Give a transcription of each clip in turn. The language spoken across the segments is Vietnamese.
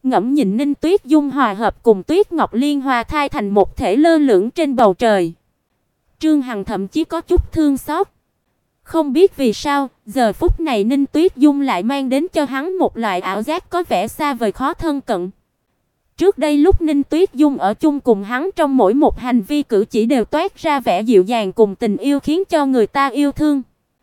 ngẫm nhìn Ninh Tuyết Dung hòa hợp cùng Tuyết Ngọc Liên hòa thai thành một thể lơ lửng trên bầu trời. Trương Hằng thậm chí có chút thương xót. Không biết vì sao, giờ phút này Ninh Tuyết Dung lại mang đến cho hắn một loại ảo giác có vẻ xa vời khó thân cận. Trước đây lúc Ninh Tuyết Dung ở chung cùng hắn, trong mỗi một hành vi cử chỉ đều toát ra vẻ dịu dàng cùng tình yêu khiến cho người ta yêu thương.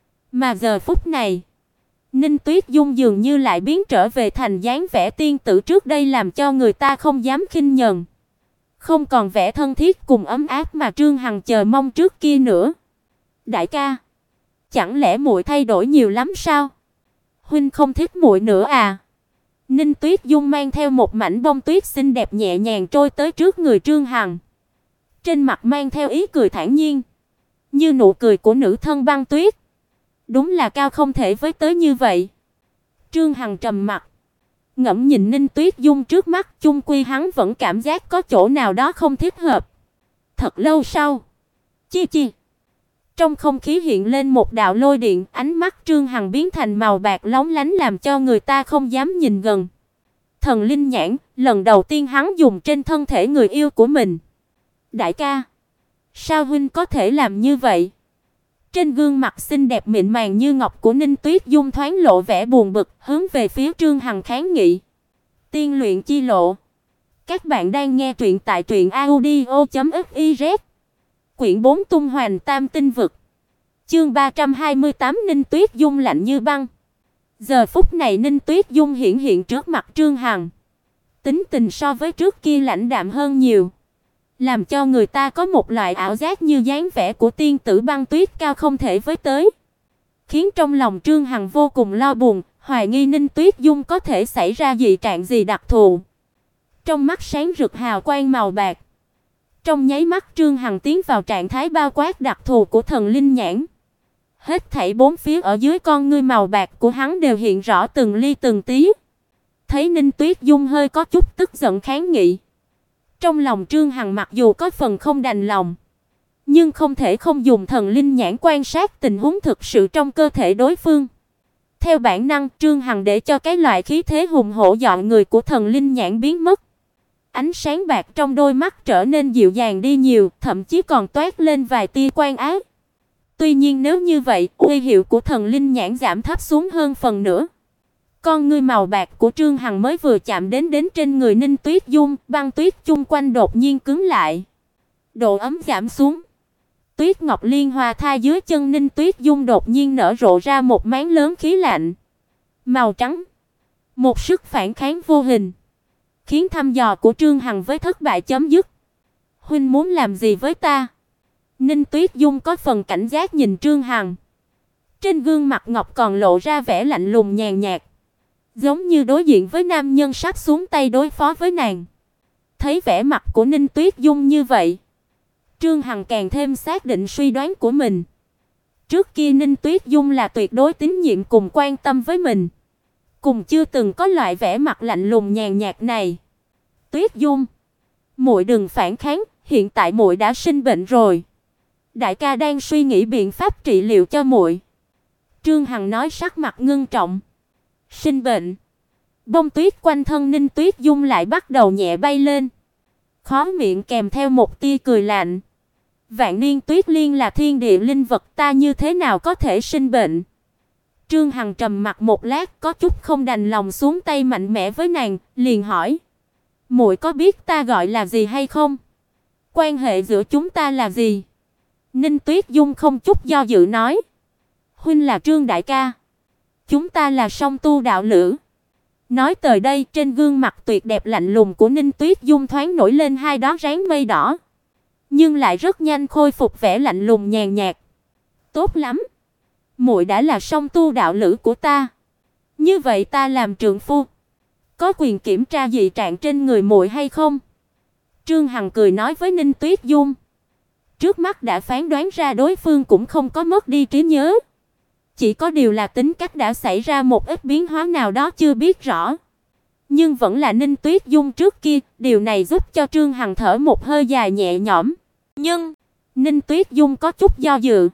Mà giờ phút này, Ninh Tuyết Dung dường như lại biến trở về thành dáng vẻ tiên tử trước đây, làm cho người ta không dám khinh nhờn. Không còn vẻ thân thiết cùng ấm áp mà Trương Hằng chờ mong trước kia nữa. Đại ca, chẳng lẽ muội thay đổi nhiều lắm sao? Huynh không thích muội nữa à? Ninh Tuyết Dung mang theo một mảnh bông tuyết xinh đẹp nhẹ nhàng trôi tới trước người Trương Hằng. Trên mặt mang theo ý cười thản nhiên, như nụ cười của nữ thân băng tuyết. Đúng là cao không thể với tới như vậy. Trương Hằng trầm mặt, ngẫm nhìn Ninh Tuyết Dung trước mắt, chung quy hắn vẫn cảm giác có chỗ nào đó không thích hợp. Thật lâu sau, chi chi, trong không khí hiện lên một đạo lôi điện, ánh mắt Trương Hằng biến thành màu bạc lóng lánh làm cho người ta không dám nhìn gần. Thần linh nhãn, lần đầu tiên hắn dùng trên thân thể người yêu của mình. Đại ca, sao huynh có thể làm như vậy? Trên gương mặt xinh đẹp mịn màng như ngọc của Ninh Tuyết Dung thoáng lộ vẻ buồn bực, hướng về phía Trương Hằng kháng nghị. Tiên luyện chi lộ. Các bạn đang nghe truyện tại truyệnaudio.fiz. Quyển 4 tung hoành tam tinh vực. Chương 328 Ninh Tuyết Dung lạnh như băng. Giờ phút này Ninh Tuyết Dung hiện trước mặt Trương Hằng. Tính tình so với trước kia lãnh đạm hơn nhiều, làm cho người ta có một loại ảo giác như dáng vẻ của tiên tử băng tuyết cao không thể với tới. Khiến trong lòng Trương Hằng vô cùng lo buồn, hoài nghi Ninh Tuyết Dung có thể xảy ra dị trạng gì đặc thù. Trong mắt sáng rực hào quang màu bạc. Trong nháy mắt Trương Hằng tiến vào trạng thái bao quát đặc thù của thần linh nhãn. Hết thảy bốn phía ở dưới con ngươi màu bạc của hắn đều hiện rõ từng ly từng tí. Thấy Ninh Tuyết Dung hơi có chút tức giận kháng nghị. Trong lòng Trương Hằng mặc dù có phần không đành lòng, nhưng không thể không dùng thần linh nhãn quan sát tình huống thực sự trong cơ thể đối phương. Theo bản năng, Trương Hằng để cho cái loại khí thế hùng hổ dọa người của thần linh nhãn biến mất. Ánh sáng bạc trong đôi mắt trở nên dịu dàng đi nhiều, thậm chí còn toát lên vài tia quan ái. Tuy nhiên nếu như vậy, uy hiệu của thần linh nhãn giảm thấp xuống hơn phần nữa. Con ngươi màu bạc của Trương Hằng mới vừa chạm đến trên người Ninh Tuyết Dung, băng tuyết chung quanh đột nhiên cứng lại. Độ ấm giảm xuống. Tuyết Ngọc Liên hòa thai dưới chân Ninh Tuyết Dung đột nhiên nở rộ ra một máng lớn khí lạnh màu trắng. Một sức phản kháng vô hình, khiến thăm dò của Trương Hằng với thất bại chấm dứt. Huynh muốn làm gì với ta? Ninh Tuyết Dung có phần cảnh giác nhìn Trương Hằng. Trên gương mặt ngọc còn lộ ra vẻ lạnh lùng nhàn nhạt, giống như đối diện với nam nhân sắp xuống tay đối phó với nàng. Thấy vẻ mặt của Ninh Tuyết Dung như vậy, Trương Hằng càng thêm xác định suy đoán của mình. Trước kia Ninh Tuyết Dung là tuyệt đối tín nhiệm cùng quan tâm với mình, cùng chưa từng có loại vẻ mặt lạnh lùng nhàn nhạt này. Tuyết Dung, muội đừng phản kháng, hiện tại muội đã sinh bệnh rồi. Đại ca đang suy nghĩ biện pháp trị liệu cho muội. Trương Hằng nói sắc mặt ngưng trọng. Sinh bệnh? Bông tuyết quanh thân Ninh Tuyết Dung lại bắt đầu nhẹ bay lên, khóe miệng kèm theo một tia cười lạnh. Vạn niên tuyết liên là thiên địa linh vật, ta như thế nào có thể sinh bệnh? Trương Hằng trầm mặc một lát, có chút không đành lòng xuống tay mạnh mẽ với nàng, liền hỏi: "Muội có biết ta gọi là gì hay không? Quan hệ giữa chúng ta là gì?" Ninh Tuyết Dung không chút do dự nói: "Huynh là Trương đại ca, chúng ta là song tu đạo lữ." Nói tới đây, trên gương mặt tuyệt đẹp lạnh lùng của Ninh Tuyết Dung thoáng nổi lên hai đóa ráng mây đỏ, nhưng lại rất nhanh khôi phục vẻ lạnh lùng nhàn nhạt. "Tốt lắm, muội đã là song tu đạo lữ của ta, như vậy ta làm trượng phu, có quyền kiểm tra dị trạng trên người muội hay không?" Trương Hằng cười nói với Ninh Tuyết Dung. Trước mắt đã phán đoán ra đối phương cũng không có mất đi trí nhớ, chỉ có điều là tính cách đã xảy ra một ít biến hóa nào đó chưa biết rõ. Nhưng vẫn là Ninh Tuyết Dung trước kia, điều này giúp cho Trương Hằng thở một hơi dài nhẹ nhõm. Nhưng Ninh Tuyết Dung có chút do dự.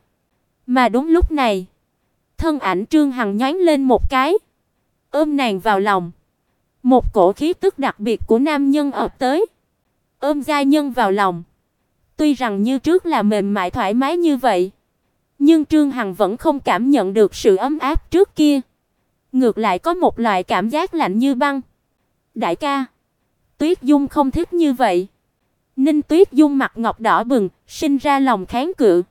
Mà đúng lúc này, thân ảnh Trương Hằng nhoáng lên một cái, ôm nàng vào lòng. Một cổ khí tức đặc biệt của nam nhân ập tới, ôm giai nhân vào lòng. Tuy rằng như trước là mềm mại thoải mái như vậy, nhưng Trương Hằng vẫn không cảm nhận được sự ấm áp trước kia, ngược lại có một loại cảm giác lạnh như băng. Đại ca, Tuyết Dung không thích như vậy. Ninh Tuyết Dung mặt ngọc đỏ bừng, sinh ra lòng kháng cự,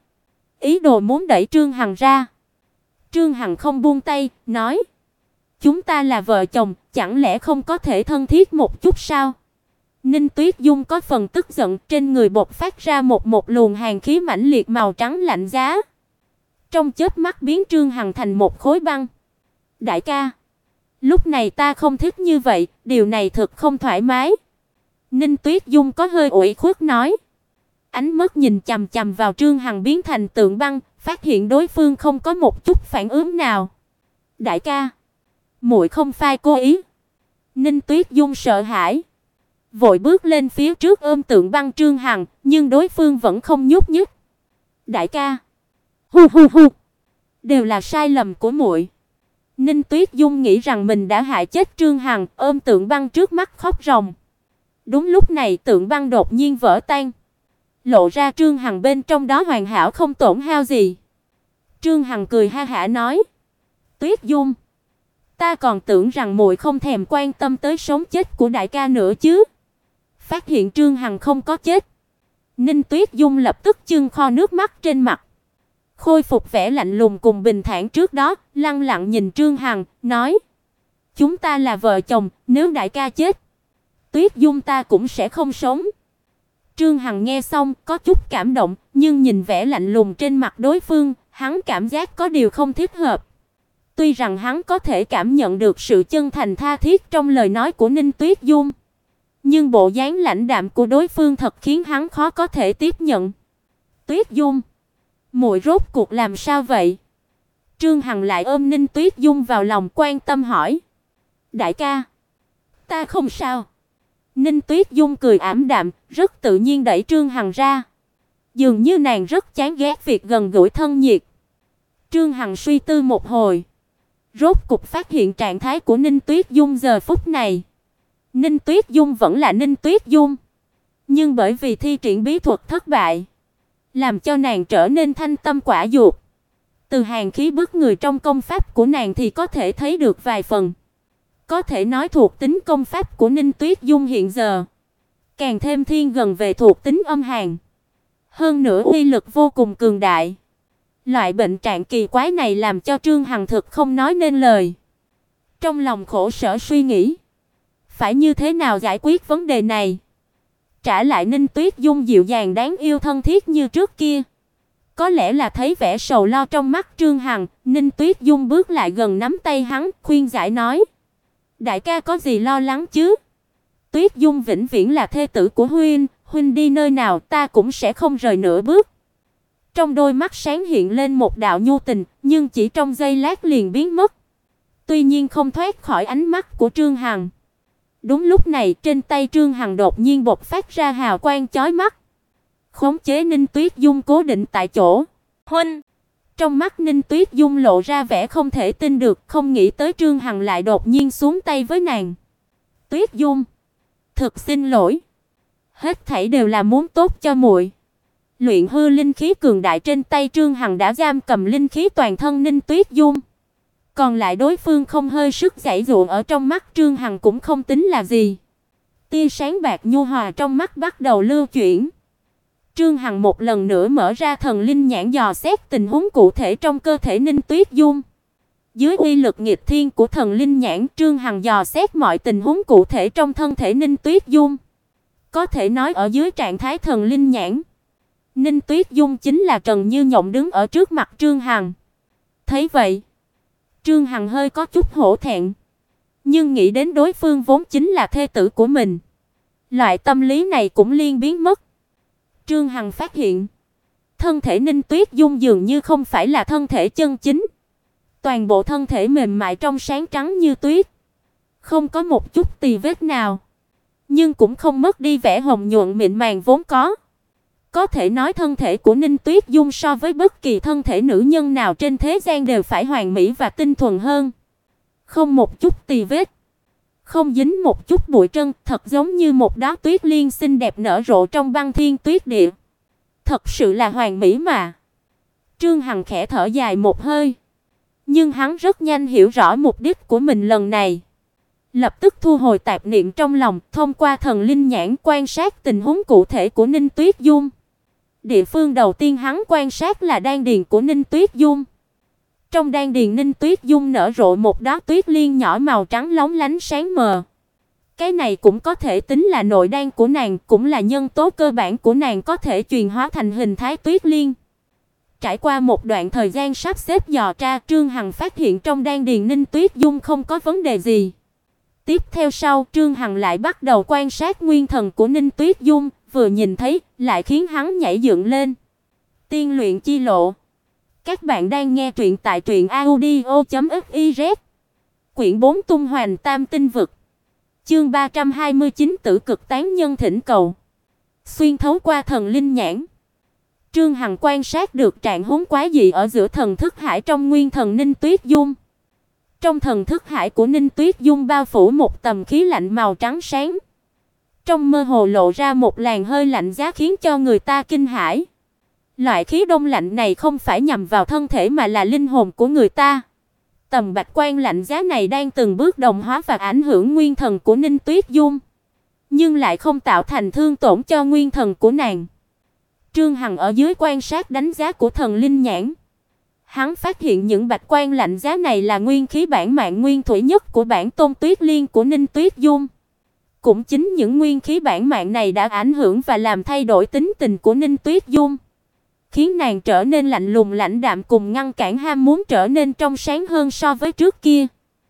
ý đồ muốn đẩy Trương Hằng ra. Trương Hằng không buông tay, nói: "Chúng ta là vợ chồng, chẳng lẽ không có thể thân thiết một chút sao?" Ninh Tuyết Dung có phần tức giận, trên người bộc phát ra một luồng hàn khí mãnh liệt màu trắng lạnh giá. Trong chớp mắt biến Trương Hằng thành một khối băng. "Đại ca, lúc này ta không thích như vậy, điều này thật không thoải mái." Ninh Tuyết Dung có hơi ủy khuất nói. Ánh mắt nhìn chằm chằm vào Trương Hằng biến thành tượng băng, phát hiện đối phương không có một chút phản ứng nào. "Đại ca, muội không phải cố ý." Ninh Tuyết Dung sợ hãi, vội bước lên phía trước ôm tượng băng Trương Hằng, nhưng đối phương vẫn không nhúc nhích. "Đại ca." "Hu hu hu, đều là sai lầm của muội." Ninh Tuyết Dung nghĩ rằng mình đã hại chết Trương Hằng, ôm tượng băng trước mắt khóc ròng. Đúng lúc này tượng băng đột nhiên vỡ tan, lộ ra Trương Hằng bên trong đó hoàn hảo không tổn hao gì. Trương Hằng cười ha hả nói: "Tuyết Dung, ta còn tưởng rằng muội không thèm quan tâm tới sống chết của đại ca nữa chứ." Phát hiện Trương Hằng không có chết, Ninh Tuyết Dung lập tức chưng kho nước mắt trên mặt, khôi phục vẻ lạnh lùng cùng bình thản trước đó, lặng lặng nhìn Trương Hằng, nói: "Chúng ta là vợ chồng, nếu đại ca chết, Tuyết Dung ta cũng sẽ không sống." Trương Hằng nghe xong có chút cảm động, nhưng nhìn vẻ lạnh lùng trên mặt đối phương, hắn cảm giác có điều không thích hợp. Tuy rằng hắn có thể cảm nhận được sự chân thành tha thiết trong lời nói của Ninh Tuyết Dung, nhưng bộ dáng lãnh đạm của đối phương thật khiến hắn khó có thể tiếp nhận. "Tuyết Dung, muội rốt cuộc làm sao vậy?" Trương Hằng lại ôm Ninh Tuyết Dung vào lòng quan tâm hỏi. "Đại ca, ta không sao." Ninh Tuyết Dung cười ảm đạm, rất tự nhiên đẩy Trương Hằng ra. Dường như nàng rất chán ghét việc gần gũi thân nhiệt. Trương Hằng suy tư một hồi, rốt cục phát hiện trạng thái của Ninh Tuyết Dung giờ phút này. Ninh Tuyết Dung vẫn là Ninh Tuyết Dung, nhưng bởi vì thi triển bí thuật thất bại, làm cho nàng trở nên thanh tâm quả dục. Từ hàn khí bức người trong công pháp của nàng thì có thể thấy được vài phần. Có thể nói thuộc tính công pháp của Ninh Tuyết Dung hiện giờ càng thêm thiên gần về thuộc tính âm hàn. Hơn nữa uy lực vô cùng cường đại. Loại bệnh trạng kỳ quái này làm cho Trương Hằng thực không nói nên lời. Trong lòng khổ sở suy nghĩ, phải như thế nào giải quyết vấn đề này? Trả lại Ninh Tuyết Dung dịu dàng đáng yêu thân thiết như trước kia. Có lẽ là thấy vẻ sầu lo trong mắt Trương Hằng, Ninh Tuyết Dung bước lại gần nắm tay hắn, khuyên giải nói: "Đại ca có gì lo lắng chứ? Tuyết Dung vĩnh viễn là thê tử của huynh, huynh đi nơi nào ta cũng sẽ không rời nửa bước." Trong đôi mắt sáng hiện lên một đạo nhu tình, nhưng chỉ trong giây lát liền biến mất. Tuy nhiên không thoát khỏi ánh mắt của Trương Hằng. Đúng lúc này, trên tay Trương Hằng đột nhiên bộc phát ra hào quang chói mắt, khống chế Ninh Tuyết Dung cố định tại chỗ. "Huynh!" Trong mắt Ninh Tuyết Dung lộ ra vẻ không thể tin được, không nghĩ tới Trương Hằng lại đột nhiên xuống tay với nàng. "Tuyết Dung, thực xin lỗi, hết thảy đều là muốn tốt cho muội." Luyện hư linh khí cường đại trên tay Trương Hằng đã giam cầm linh khí toàn thân Ninh Tuyết Dung. Còn lại đối phương không hơi sức giãy giụa ở trong mắt Trương Hằng cũng không tính là gì. Tia sáng bạc nhu hòa trong mắt bắt đầu lưu chuyển. Trương Hằng một lần nữa mở ra thần linh nhãn dò xét tình huống cụ thể trong cơ thể Ninh Tuyết Dung. Dưới uy lực nghịch thiên của thần linh nhãn, Trương Hằng dò xét mọi tình huống cụ thể trong thân thể Ninh Tuyết Dung. Có thể nói ở dưới trạng thái thần linh nhãn, Ninh Tuyết Dung chính là Trần Như Nhộng đứng ở trước mặt Trương Hằng. Thấy vậy, Trương Hằng hơi có chút hổ thẹn, nhưng nghĩ đến đối phương vốn chính là thê tử của mình, loại tâm lý này cũng liền biến mất. Trương Hằng phát hiện, thân thể Ninh Tuyết Dung dường như không phải là thân thể chân chính. Toàn bộ thân thể mềm mại trong sáng trắng như tuyết, không có một chút tì vết nào, nhưng cũng không mất đi vẻ hồng nhuận mịn màng vốn có. Có thể nói thân thể của Ninh Tuyết Dung so với bất kỳ thân thể nữ nhân nào trên thế gian đều phải hoàn mỹ và tinh thuần hơn. Không một chút tì vết, không dính một chút bụi trơn, thật giống như một đóa tuyết liên xinh đẹp nở rộ trong băng thiên tuyết địa. Thật sự là hoàn mỹ mà. Trương Hằng khẽ thở dài một hơi, nhưng hắn rất nhanh hiểu rõ mục đích của mình lần này. Lập tức thu hồi tạp niệm trong lòng, thông qua thần linh nhãn quan sát tình huống cụ thể của Ninh Tuyết Dung. Địa phương đầu tiên hắn quan sát là đan điền của Ninh Tuyết Dung. Trong đan điền Ninh Tuyết Dung nở rộ một đóa tuyết liên nhỏ màu trắng lóng lánh sáng mờ. Cái này cũng có thể tính là nội đan của nàng, cũng là nhân tố cơ bản của nàng có thể truyền hóa thành hình thái tuyết liên. Trải qua một đoạn thời gian sắp xếp dò tra, Trương Hằng phát hiện trong đan điền Ninh Tuyết Dung không có vấn đề gì. Tiếp theo sau, Trương Hằng lại bắt đầu quan sát nguyên thần của Ninh Tuyết Dung, vừa nhìn thấy, lại khiến hắn nhảy dựng lên. Tiên luyện chi lộ. Các bạn đang nghe truyện tại truyệnaudio.fiz. Quyển 4 Tung Hoành Tam Tinh Vực. Chương 329 Tử Cực Tán Nhân thỉnh cầu. Xuyên thấu qua thần linh nhãn, Trương Hằng quan sát được trạng huống quái dị ở giữa thần thức hải trong nguyên thần Ninh Tuyết Dung. Trong thần thức hải của Ninh Tuyết Dung bao phủ một tầng khí lạnh màu trắng sáng. Trong mơ hồ lộ ra một làn hơi lạnh giá khiến cho người ta kinh hãi. Loại khí đông lạnh này không phải nhằm vào thân thể mà là linh hồn của người ta. Tầm bạch quan lạnh giá này đang từng bước đồng hóa và ảnh hưởng nguyên thần của Ninh Tuyết Dung, nhưng lại không tạo thành thương tổn cho nguyên thần của nàng. Trương Hằng ở dưới quan sát đánh giá của thần linh nhãn, hắn phát hiện những bạch quan lạnh giá này là nguyên khí bản mạng nguyên thủy nhất của bản tôn Tuyết Liên của Ninh Tuyết Dung. Cũng chính những nguyên khí bản mạng này đã ảnh hưởng và làm thay đổi tính tình của Ninh Tuyết Dung, khiến nàng trở nên lạnh lùng lãnh đạm cùng ngăn cản ham muốn trở nên trong sáng hơn so với trước kia.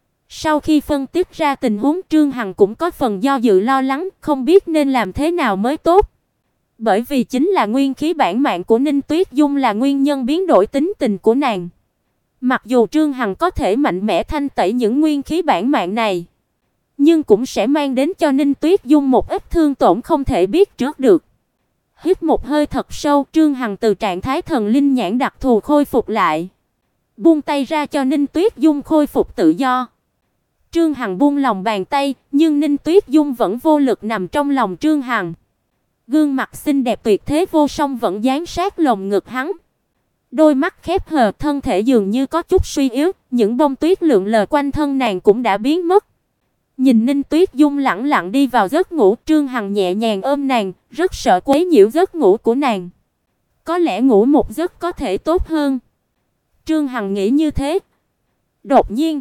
Sau khi phân tích ra tình huống, Trương Hằng cũng có phần do dự lo lắng, không biết nên làm thế nào mới tốt. Bởi vì chính là nguyên khí bản mạng của Ninh Tuyết Dung là nguyên nhân biến đổi tính tình của nàng. Mặc dù Trương Hằng có thể mạnh mẽ thanh tẩy những nguyên khí bản mạng này, nhưng cũng sẽ mang đến cho Ninh Tuyết Dung một ít thương tổn không thể biết trước được. Hít một hơi thật sâu, Trương Hằng từ trạng thái thần linh nhãn đặc thù khôi phục lại, buông tay ra cho Ninh Tuyết Dung khôi phục tự do. Trương Hằng buông lòng bàn tay, nhưng Ninh Tuyết Dung vẫn vô lực nằm trong lòng Trương Hằng. Gương mặt xinh đẹp tuyệt thế vô song vẫn dán sát lồng ngực hắn. Đôi mắt khép hờ, thân thể dường như có chút suy yếu, những bông tuyết lượn lờ quanh thân nàng cũng đã biến mất. Nhìn Ninh Tuyết Dung lẳng lặng đi vào giấc ngủ, Trương Hằng nhẹ nhàng ôm nàng, rất sợ quấy nhiễu giấc ngủ của nàng. Có lẽ ngủ một giấc có thể tốt hơn. Trương Hằng nghĩ như thế. Đột nhiên,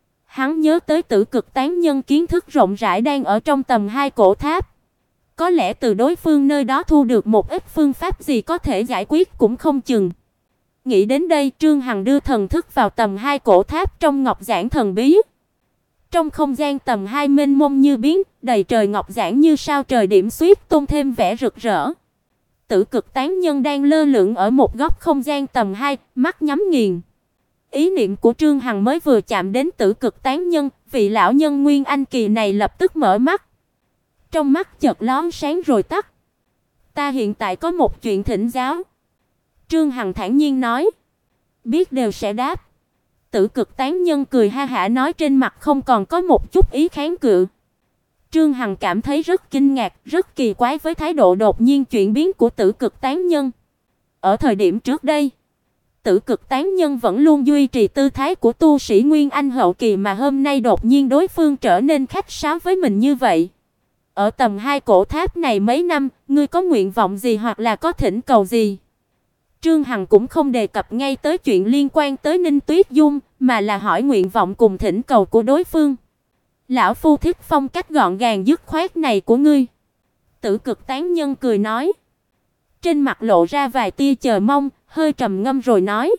hắn nhớ tới Tử Cực Tán Nhân kiến thức rộng rãi đang ở trong tầm 2 cổ tháp. Có lẽ từ đối phương nơi đó thu được một ít phương pháp gì có thể giải quyết cũng không chừng. Nghĩ đến đây, Trương Hằng đưa thần thức vào tầm 2 cổ tháp trong ngọc giản thần bí. Trong không gian tầm 2 mênh mông như biến, đầy trời ngọc giản như sao trời điểm xuyết tôn thêm vẻ rực rỡ. Tử Cực Tán Nhân đang lơ lửng ở một góc không gian tầm 2, mắt nhắm nghiền. Ý niệm của Trương Hằng mới vừa chạm đến Tử Cực Tán Nhân, vị lão nhân Nguyên Anh kỳ này lập tức mở mắt. Trong mắt chợt lóe sáng rồi tắt. Ta hiện tại có một chuyện thỉnh giáo. Trương Hằng thản nhiên nói. Biết đều sẽ đáp. Tử Cực Tán Nhân cười ha hả nói, trên mặt không còn có một chút ý kháng cự. Trương Hằng cảm thấy rất kinh ngạc, rất kỳ quái với thái độ đột nhiên chuyển biến của Tử Cực Tán Nhân. Ở thời điểm trước đây, Tử Cực Tán Nhân vẫn luôn duy trì tư thái của tu sĩ Nguyên Anh hậu kỳ, mà hôm nay đột nhiên đối phương trở nên khách sáo với mình như vậy. Ở tầm 2 cổ tháp này mấy năm, ngươi có nguyện vọng gì hoặc là có thỉnh cầu gì? Trương Hằng cũng không đề cập ngay tới chuyện liên quan tới Ninh Tuyết Dung, mà là hỏi nguyện vọng cùng thỉnh cầu của đối phương. Lão phu thích phong cách gọn gàng dứt khoát này của ngươi. Tử Cực Tán Nhân cười nói. Trên mặt lộ ra vài tia chờ mong, hơi trầm ngâm rồi nói.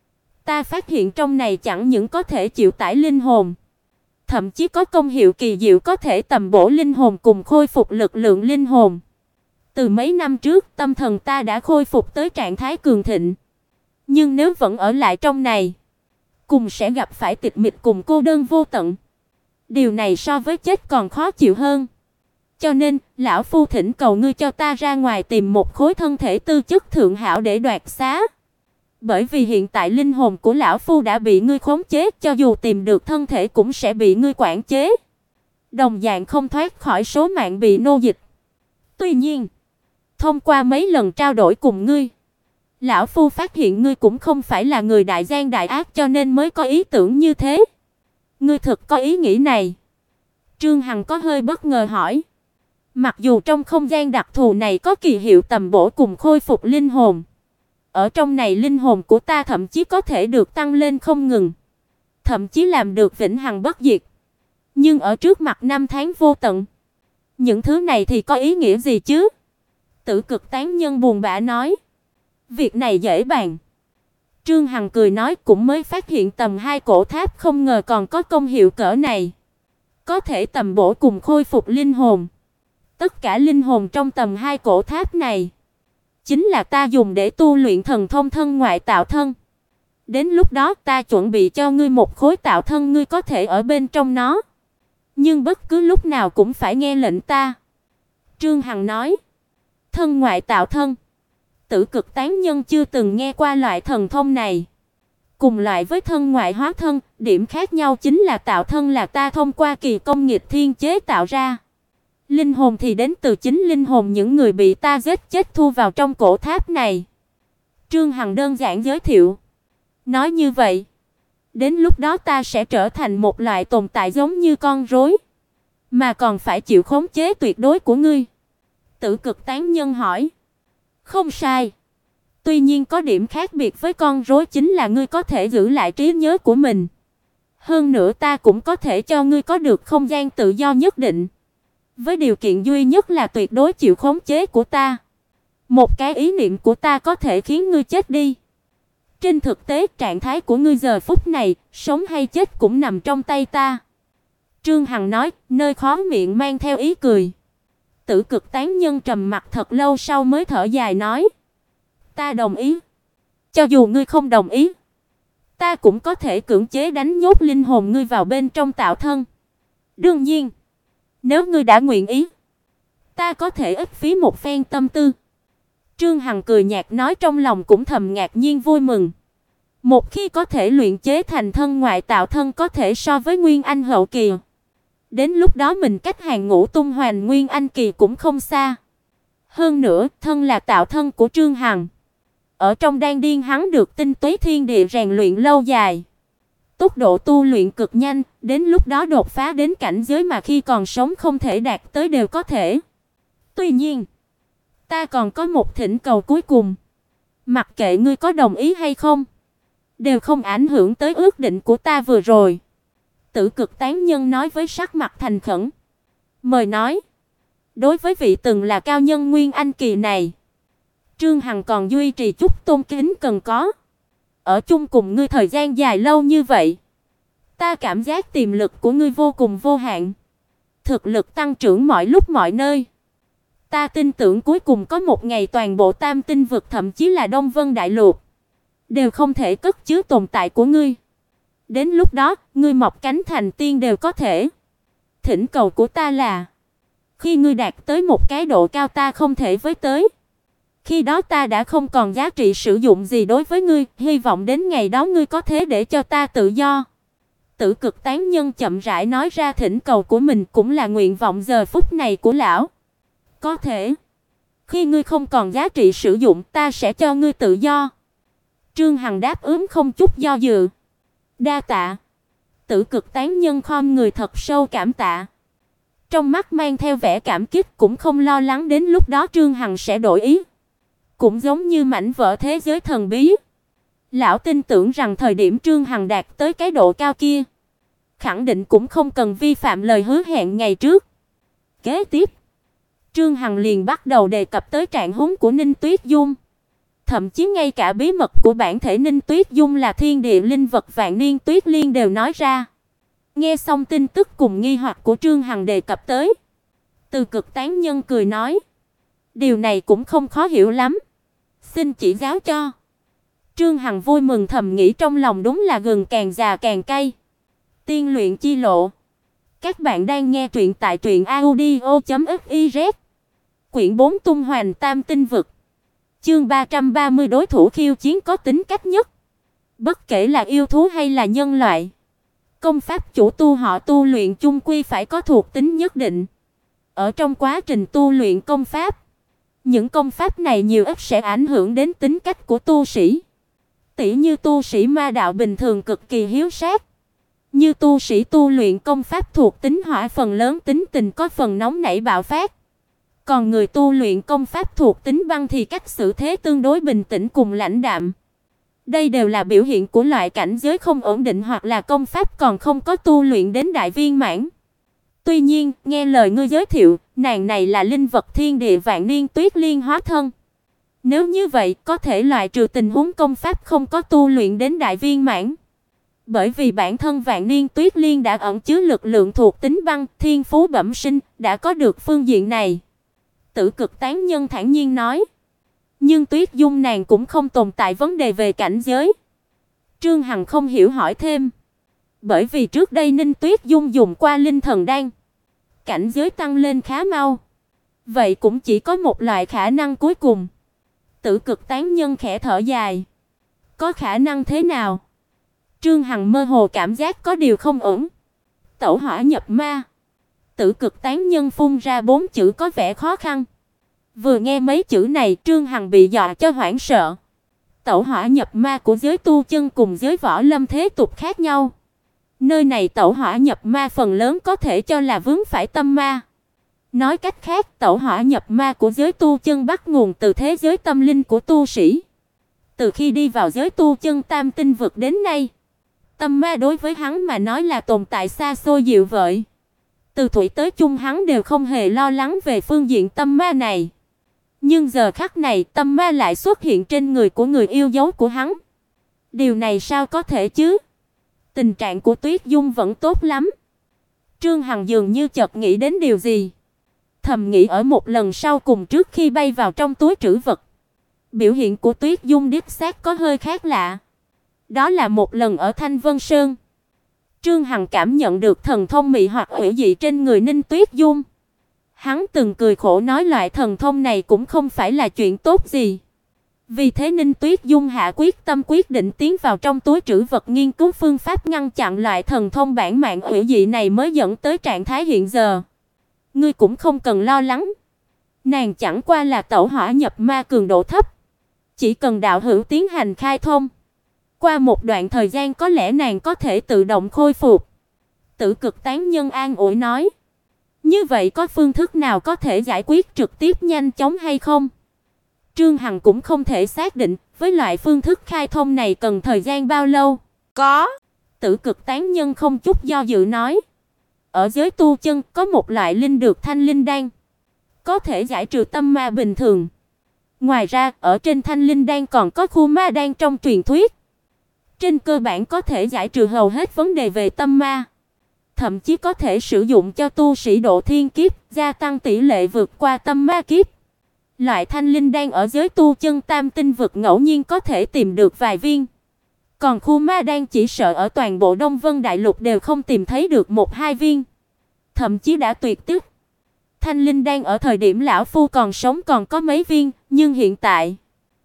Ta phát hiện trong này chẳng những có thể chịu tải linh hồn, thậm chí có công hiệu kỳ diệu có thể tầm bổ linh hồn cùng khôi phục lực lượng linh hồn. Từ mấy năm trước, tâm thần ta đã khôi phục tới trạng thái cường thịnh. Nhưng nếu vẫn ở lại trong này, cùng sẽ gặp phải tịch mịch cùng cô đơn vô tận. Điều này so với chết còn khó chịu hơn. Cho nên, lão phu thỉnh cầu ngươi cho ta ra ngoài tìm một khối thân thể tư chất thượng hảo để đoạt xá. Bởi vì hiện tại linh hồn của lão phu đã bị ngươi khống chế, cho dù tìm được thân thể cũng sẽ bị ngươi quản chế. đồng dạng không thoát khỏi số mạng bị nô dịch. Tuy nhiên, thông qua mấy lần trao đổi cùng ngươi, lão phu phát hiện ngươi cũng không phải là người đại gian đại ác, cho nên mới có ý tưởng như thế. Ngươi thực có ý nghĩ này? Trương Hằng có hơi bất ngờ hỏi. Mặc dù trong không gian đặc thù này có kỳ hiệu tầm bổ cùng khôi phục linh hồn, ở trong này linh hồn của ta thậm chí có thể được tăng lên không ngừng, thậm chí làm được vĩnh hằng bất diệt. Nhưng ở trước mặt năm tháng vô tận, những thứ này thì có ý nghĩa gì chứ? Tử Cực Tán Nhân buồn bã nói. Việc này dễ bàn. Trương Hằng cười nói, cũng mới phát hiện tầm 2 cổ tháp không ngờ còn có công hiệu cỡ này, có thể tầm bổ cùng khôi phục linh hồn. Tất cả linh hồn trong tầm 2 cổ tháp này chính là ta dùng để tu luyện thần thông thân ngoại tạo thân. Đến lúc đó ta chuẩn bị cho ngươi một khối tạo thân, ngươi có thể ở bên trong nó, nhưng bất cứ lúc nào cũng phải nghe lệnh ta. Trương Hằng nói. Thân ngoại tạo thân? Tử Cực Tán Nhân chưa từng nghe qua loại thần thông này. Cùng loại với thân ngoại hóa thân, điểm khác nhau chính là tạo thân là ta thông qua kỳ công nghịch thiên chế tạo ra. Linh hồn thì đến từ chính linh hồn những người bị ta giết chết thu vào trong cổ tháp này. Trương Hằng đơn giản giới thiệu. Nói như vậy, đến lúc đó ta sẽ trở thành một loại tồn tại giống như con rối, mà còn phải chịu khống chế tuyệt đối của ngươi. Tử Cực Tán Nhân hỏi. Không sai. Tuy nhiên có điểm khác biệt với con rối chính là ngươi có thể giữ lại trí nhớ của mình. Hơn nữa ta cũng có thể cho ngươi có được không gian tự do nhất định, với điều kiện duy nhất là tuyệt đối chịu khống chế của ta. Một cái ý niệm của ta có thể khiến ngươi chết đi. Trên thực tế, trạng thái của ngươi giờ phút này, sống hay chết cũng nằm trong tay ta. Trương Hằng nói, nơi khóe miệng mang theo ý cười. Tử Cực Tán Nhân trầm mặc thật lâu sau mới thở dài nói. Ta đồng ý. Cho dù ngươi không đồng ý, ta cũng có thể cưỡng chế đánh nhốt linh hồn ngươi vào bên trong tạo thân. Đương nhiên, nếu ngươi đã nguyện ý, ta có thể ít phí một phen tâm tư. Trương Hằng cười nhạt nói, trong lòng cũng thầm ngạc nhiên vui mừng. Một khi có thể luyện chế thành thân ngoại tạo thân có thể so với Nguyên Anh hậu kỳ. Đến lúc đó mình cách Hàng Ngũ tung hoành Nguyên Anh kỳ cũng không xa. Hơn nữa, thân là tạo thân của Trương Hằng. Ở trong đan điền hắn được tinh túy thiên địa rèn luyện lâu dài. Tốc độ tu luyện cực nhanh, đến lúc đó đột phá đến cảnh giới mà khi còn sống không thể đạt tới đều có thể. Tuy nhiên, ta còn có một thỉnh cầu cuối cùng. Mặc kệ ngươi có đồng ý hay không, đều không ảnh hưởng tới ước định của ta vừa rồi. Tử Cực Tán Nhân nói với sắc mặt thành khẩn. Mời nói. Đối với vị từng là cao nhân Nguyên Anh kỳ này, Trương Hằng còn duy trì chút tôn kính cần có. Ở chung cùng ngươi thời gian dài lâu như vậy, ta cảm giác tiềm lực của ngươi vô cùng vô hạn, thực lực tăng trưởng mọi lúc mọi nơi. Ta tin tưởng cuối cùng có một ngày toàn bộ Tam Tinh vực thậm chí là Đông Vân Đại Lục đều không thể cất chứa tồn tại của ngươi. Đến lúc đó, ngươi mọc cánh thành tiên đều có thể. Thỉnh cầu của ta là, khi ngươi đạt tới một cái độ cao ta không thể với tới, khi đó ta đã không còn giá trị sử dụng gì đối với ngươi, hy vọng đến ngày đó ngươi có thể để cho ta tự do. Tử Cực Tán Nhân chậm rãi nói ra thỉnh cầu của mình, cũng là nguyện vọng giờ phút này của lão. Có thể, khi ngươi không còn giá trị sử dụng, ta sẽ cho ngươi tự do. Trương Hằng đáp ứng không chút do dự. Đa tạ. Tử Cực Tán Nhân khom người thật sâu cảm tạ, trong mắt mang theo vẻ cảm kích, cũng không lo lắng đến lúc đó Trương Hằng sẽ đổi ý. Cũng giống như mảnh vỡ thế giới thần bí, lão tin tưởng rằng thời điểm Trương Hằng đạt tới cái độ cao kia, khẳng định cũng không cần vi phạm lời hứa hẹn ngày trước. Kế tiếp, Trương Hằng liền bắt đầu đề cập tới trạng huống của Ninh Tuyết Dung. Thậm chí ngay cả bí mật của bản thể Ninh Tuyết Dung là thiên địa linh vật Vạn Niên Tuyết Liên đều nói ra. Nghe xong tin tức cùng nghi hoặc của Trương Hằng đề cập tới, Từ Cực Tán Nhân cười nói, điều này cũng không khó hiểu lắm, xin chỉ giáo cho. Trương Hằng vui mừng thầm nghĩ trong lòng, đúng là gừng càng già càng cay. Tiên luyện chi lộ. Các bạn đang nghe truyện tại truyệnaudio.fiz. Quyển 4 tung hoành Tam Tinh vực. Chương 330 đối thủ khiêu chiến có tính cách nhất. Bất kể là yêu thú hay là nhân loại, Công pháp chủ tu họ tu luyện chung quy phải có thuộc tính nhất định. Ở trong quá trình tu luyện công pháp, những công pháp này nhiều ít sẽ ảnh hưởng đến tính cách của tu sĩ. Tỉ như tu sĩ ma đạo bình thường cực kỳ hiếu sát, như tu sĩ tu luyện công pháp thuộc tính hỏa phần lớn tính tình có phần nóng nảy bạo phát. Còn người tu luyện công pháp thuộc tính băng thì cách xử thế tương đối bình tĩnh cùng lãnh đạm. Đây đều là biểu hiện của loại cảnh giới không ổn định hoặc là công pháp còn không có tu luyện đến đại viên mãn. Tuy nhiên, nghe lời ngươi giới thiệu, nàng này là linh vật thiên địa vạn niên tuyết liên hóa thân. Nếu như vậy, có thể loại trừ tình huống công pháp không có tu luyện đến đại viên mãn. Bởi vì bản thân vạn niên tuyết liên đã ẩn chứa lực lượng thuộc tính băng, thiên phú bẩm sinh, đã có được phương diện này. Tử Cực tán nhân thản nhiên nói. Nhưng Tuyết Dung nàng cũng không tồn tại vấn đề về cảnh giới. Trương Hằng không hiểu hỏi thêm. Bởi vì trước đây Ninh Tuyết Dung dùng qua linh thần đan, cảnh giới tăng lên khá mau. Vậy cũng chỉ có một loại khả năng cuối cùng. Tử Cực tán nhân khẽ thở dài. Có khả năng thế nào? Trương Hằng mơ hồ cảm giác có điều không ổn. Tẩu hỏa nhập ma. Tử Cực tán nhân phun ra 4 chữ có vẻ khó khăn. Vừa nghe mấy chữ này, Trương Hằng bị dọa cho hoảng sợ. Tẩu hỏa nhập ma của giới tu chân cùng giới võ lâm thế tục khác nhau. Nơi này tẩu hỏa nhập ma phần lớn có thể cho là vướng phải tâm ma. Nói cách khác, tẩu hỏa nhập ma của giới tu chân bắt nguồn từ thế giới tâm linh của tu sĩ. Từ khi đi vào giới tu chân tam tinh vực đến nay, tâm ma đối với hắn mà nói là tồn tại xa xôi dịu vợi. Từ thủy tới chung hắn đều không hề lo lắng về phương diện tâm ma này. Nhưng giờ khắc này tâm ma lại xuất hiện trên người của người yêu dấu của hắn. Điều này sao có thể chứ? Tình trạng của Tuyết Dung vẫn tốt lắm. Trương Hằng dường như chợt nghĩ đến điều gì. Thầm nghĩ ở một lần sau cùng trước khi bay vào trong túi trữ vật. Biểu hiện của Tuyết Dung đích xác có hơi khác lạ. Đó là một lần ở Thanh Vân Sơn. Trương Hằng cảm nhận được thần thông mị hoặc hủy dị trên người Ninh Tuyết Dung. Hắn từng cười khổ nói loại thần thông này cũng không phải là chuyện tốt gì. Vì thế Ninh Tuyết Dung hạ quyết định tiến vào trong túi trữ vật nghiên cứu phương pháp ngăn chặn loại thần thông bản mạng hủy dị này mới dẫn tới trạng thái hiện giờ. Ngươi cũng không cần lo lắng. Nàng chẳng qua là tẩu hỏa nhập ma cường độ thấp. Chỉ cần đạo hữu tiến hành khai thông. Qua một đoạn thời gian có lẽ nàng có thể tự động khôi phục. Tử Cực tán nhân an ủi nói. Như vậy có phương thức nào có thể giải quyết trực tiếp nhanh chóng hay không? Trương Hằng cũng không thể xác định, với loại phương thức khai thông này cần thời gian bao lâu. Có. Tử Cực tán nhân không chút do dự nói. Ở giới tu chân có một loại linh được thanh linh đan, có thể giải trừ tâm ma bình thường. Ngoài ra, ở trên thanh linh đan còn có khu ma đan trong truyền thuyết. Trên cơ bản có thể giải trừ hầu hết vấn đề về tâm ma. Thậm chí có thể sử dụng cho tu sĩ độ thiên kiếp, gia tăng tỷ lệ vượt qua tâm ma kiếp. Loại thanh linh đan ở giới tu chân tam tinh vực ngẫu nhiên có thể tìm được vài viên. Còn khu ma đan chỉ sợ ở toàn bộ Đông Vân Đại Lục đều không tìm thấy được 1-2 viên. Thậm chí đã tuyệt tích. Thanh linh đan ở thời điểm lão phu còn sống còn có mấy viên, nhưng hiện tại...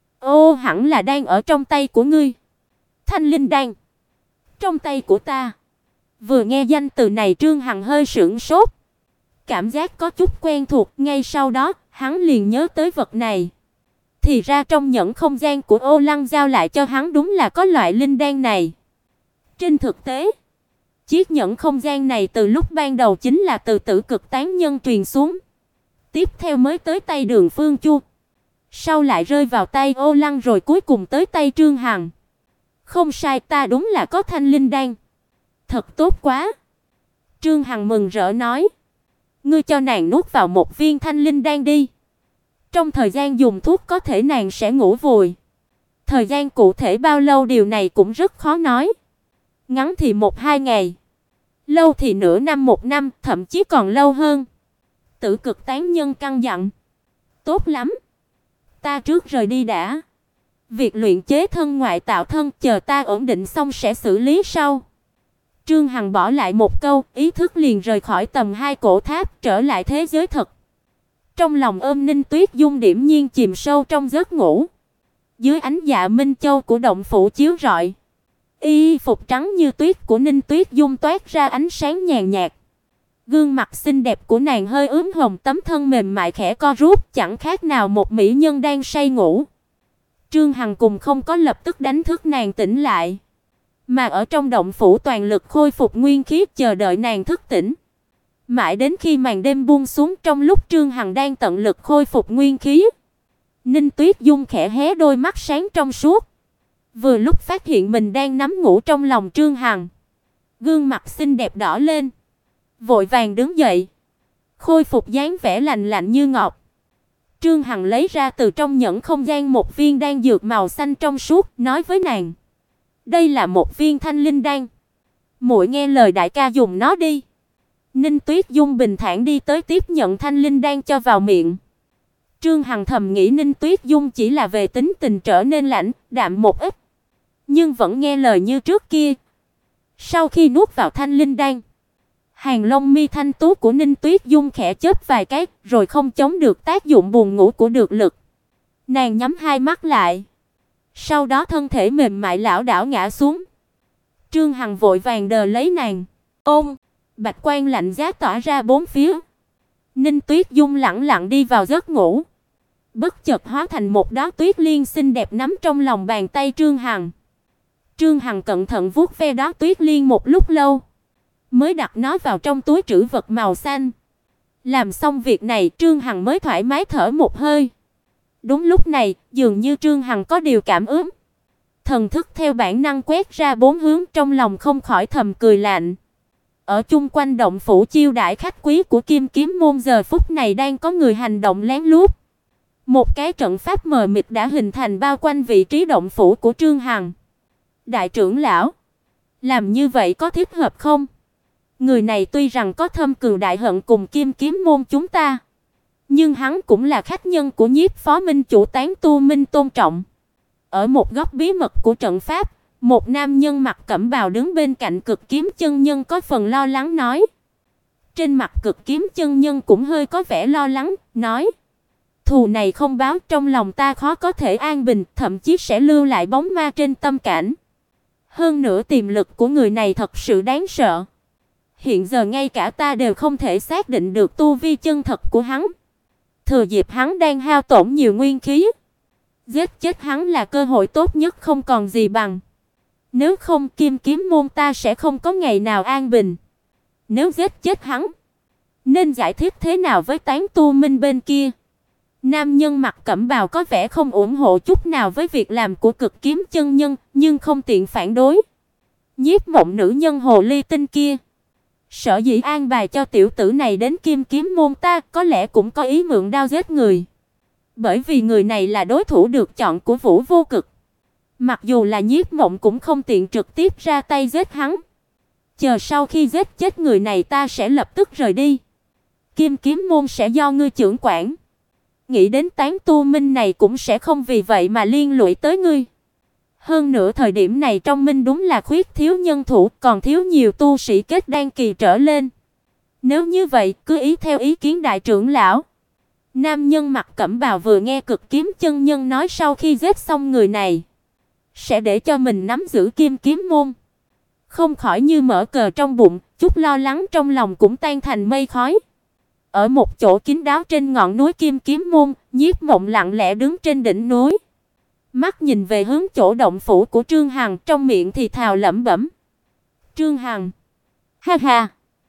Ô, hẳn là đang ở trong tay của ngươi. Thanh linh đan. Trong tay của ta. Vừa nghe danh từ này Trương Hằng hơi sửng sốt. Cảm giác có chút quen thuộc, ngay sau đó, hắn liền nhớ tới vật này. Thì ra trong nhẫn không gian của Ô Lăng giao lại cho hắn đúng là có loại linh đan này. Trên thực tế, chiếc nhẫn không gian này từ lúc ban đầu chính là từ Tử Cực tán nhân truyền xuống. Tiếp theo mới tới tay Đường Phương Chu. Sau lại rơi vào tay Ô Lăng rồi cuối cùng tới tay Trương Hằng. Không sai, ta đúng là có thanh linh đan. Thật tốt quá. Trương Hằng mừng rỡ nói. Ngươi cho nàng nuốt vào một viên thanh linh đan đi. Trong thời gian dùng thuốc có thể nàng sẽ ngủ vùi. Thời gian cụ thể bao lâu điều này cũng rất khó nói. Ngắn thì 1-2 ngày. Lâu thì nửa năm 1 năm, thậm chí còn lâu hơn. Tử Cực tán nhân căn dặn. Tốt lắm. Ta trước rời đi đã. Việc luyện chế thân ngoại tạo thân chờ ta ổn định xong sẽ xử lý sau. Trương Hằng bỏ lại một câu, ý thức liền rời khỏi tầm 2 cổ tháp trở lại thế giới thật. Trong lòng ôm Ninh Tuyết Dung điểm nhiên chìm sâu trong giấc ngủ. Dưới ánh dạ minh châu của động phủ chiếu rọi, Y phục trắng như tuyết của Ninh Tuyết Dung toát ra ánh sáng nhàn nhạt. Gương mặt xinh đẹp của nàng hơi ửng hồng, tấm thân mềm mại khẽ co rút, chẳng khác nào một mỹ nhân đang say ngủ. Trương Hằng cùng không có lập tức đánh thức nàng tỉnh lại, mà ở trong động phủ toàn lực khôi phục nguyên khí chờ đợi nàng thức tỉnh. Mãi đến khi màn đêm buông xuống, trong lúc Trương Hằng đang tận lực khôi phục nguyên khí, Ninh Tuyết Dung khẽ hé đôi mắt sáng trong suốt. Vừa lúc phát hiện mình đang nắm ngủ trong lòng Trương Hằng, gương mặt xinh đẹp đỏ lên, vội vàng đứng dậy, khôi phục dáng vẻ lạnh lạnh như ngọc. Trương Hằng lấy ra từ trong nhẫn không gian một viên đan dược màu xanh trong suốt, nói với nàng: "Đây là một viên thanh linh đan, muội nghe lời đại ca dùng nó đi." Ninh Tuyết Dung bình thản đi tới tiếp nhận thanh linh đan cho vào miệng. Trương Hằng thầm nghĩ Ninh Tuyết Dung chỉ là về tính tình trở nên lãnh đạm một ít, nhưng vẫn nghe lời như trước kia. Sau khi nuốt vào thanh linh đan, hàng lông mi thanh tú của Ninh Tuyết Dung khẽ chớp vài cái, rồi không chống được tác dụng buồn ngủ của dược lực. Nàng nhắm hai mắt lại, sau đó thân thể mềm mại lảo đảo ngã xuống. Trương Hằng vội vàng đỡ lấy nàng, ôm, bạch quang lạnh giá tỏa ra bốn phía. Ninh Tuyết Dung lẳng lặng đi vào giấc ngủ, bất chợt hóa thành một đóa tuyết liên xinh đẹp nắm trong lòng bàn tay Trương Hằng. Trương Hằng cẩn thận vuốt ve đóa tuyết liên một lúc lâu, mới đặt nó vào trong túi trữ vật màu xanh. Làm xong việc này, Trương Hằng mới thoải mái thở một hơi. Đúng lúc này, dường như Trương Hằng có điều cảm ứng. Thần thức theo bản năng quét ra bốn hướng, trong lòng không khỏi thầm cười lạnh. Ở chung quanh động phủ chiêu đãi khách quý của Kim Kiếm môn giờ phút này đang có người hành động lén lút. Một cái trận pháp mờ mịt đã hình thành bao quanh vị trí động phủ của Trương Hằng. Đại trưởng lão, làm như vậy có thích hợp không? Người này tuy rằng có thâm cừu đại hận cùng Kim Kiếm môn chúng ta, nhưng hắn cũng là khách nhân của Nhiếp Phó Minh chủ Tán Tu Minh tôn trọng. Ở một góc bí mật của trận pháp, một nam nhân mặc cẩm bào đứng bên cạnh Cực Kiếm chân nhân có phần lo lắng nói. Trên mặt Cực Kiếm chân nhân cũng hơi có vẻ lo lắng, nói: "Thù này không báo, trong lòng ta khó có thể an bình, thậm chí sẽ lưu lại bóng ma trên tâm cảnh. Hơn nữa tiềm lực của người này thật sự đáng sợ. Hiện giờ ngay cả ta đều không thể xác định được tu vi chân thật của hắn. Thừa dịp hắn đang hao tổn nhiều nguyên khí, giết chết hắn là cơ hội tốt nhất không còn gì bằng. Nếu không, Kim Kiếm môn ta sẽ không có ngày nào an bình. Nếu giết chết hắn, nên giải thích thế nào với Tán Tu Minh bên kia?" Nam nhân mặc cẩm bào có vẻ không ủng hộ chút nào với việc làm của Cực Kiếm chân nhân, nhưng không tiện phản đối. Nhiếp Mộng nữ nhân hồ ly tinh kia, sở dĩ an bài cho tiểu tử này đến Kim Kiếm môn ta, có lẽ cũng có ý mượn đao giết người. Bởi vì người này là đối thủ được chọn của Vũ Vô Cực. Mặc dù là Nhiếp Mộng cũng không tiện trực tiếp ra tay giết hắn. Chờ sau khi giết chết người này ta sẽ lập tức rời đi. Kim Kiếm môn sẽ do ngươi trưởng quản. Nghĩ đến Tán Tu Minh này cũng sẽ không vì vậy mà liên lụy tới ngươi. Hơn nữa thời điểm này trong minh đúng là khuyết thiếu nhân thủ, còn thiếu nhiều tu sĩ kết đan kỳ trở lên. Nếu như vậy, cứ ý theo ý kiến đại trưởng lão. Nam nhân mặc cẩm bào vừa nghe Cực Kiếm chân nhân nói sau khi giết xong người này, sẽ để cho mình nắm giữ Kim Kiếm môn. Không khỏi như mở cờ trong bụng, chút lo lắng trong lòng cũng tan thành mây khói. Ở một chỗ kín đáo trên ngọn núi Kim Kiếm môn, Nhiếp Mộng lặng lẽ đứng trên đỉnh núi, mắt nhìn về hướng chỗ động phủ của Trương Hằng, trong miệng thì thào lẩm bẩm: "Trương Hằng, ha ha,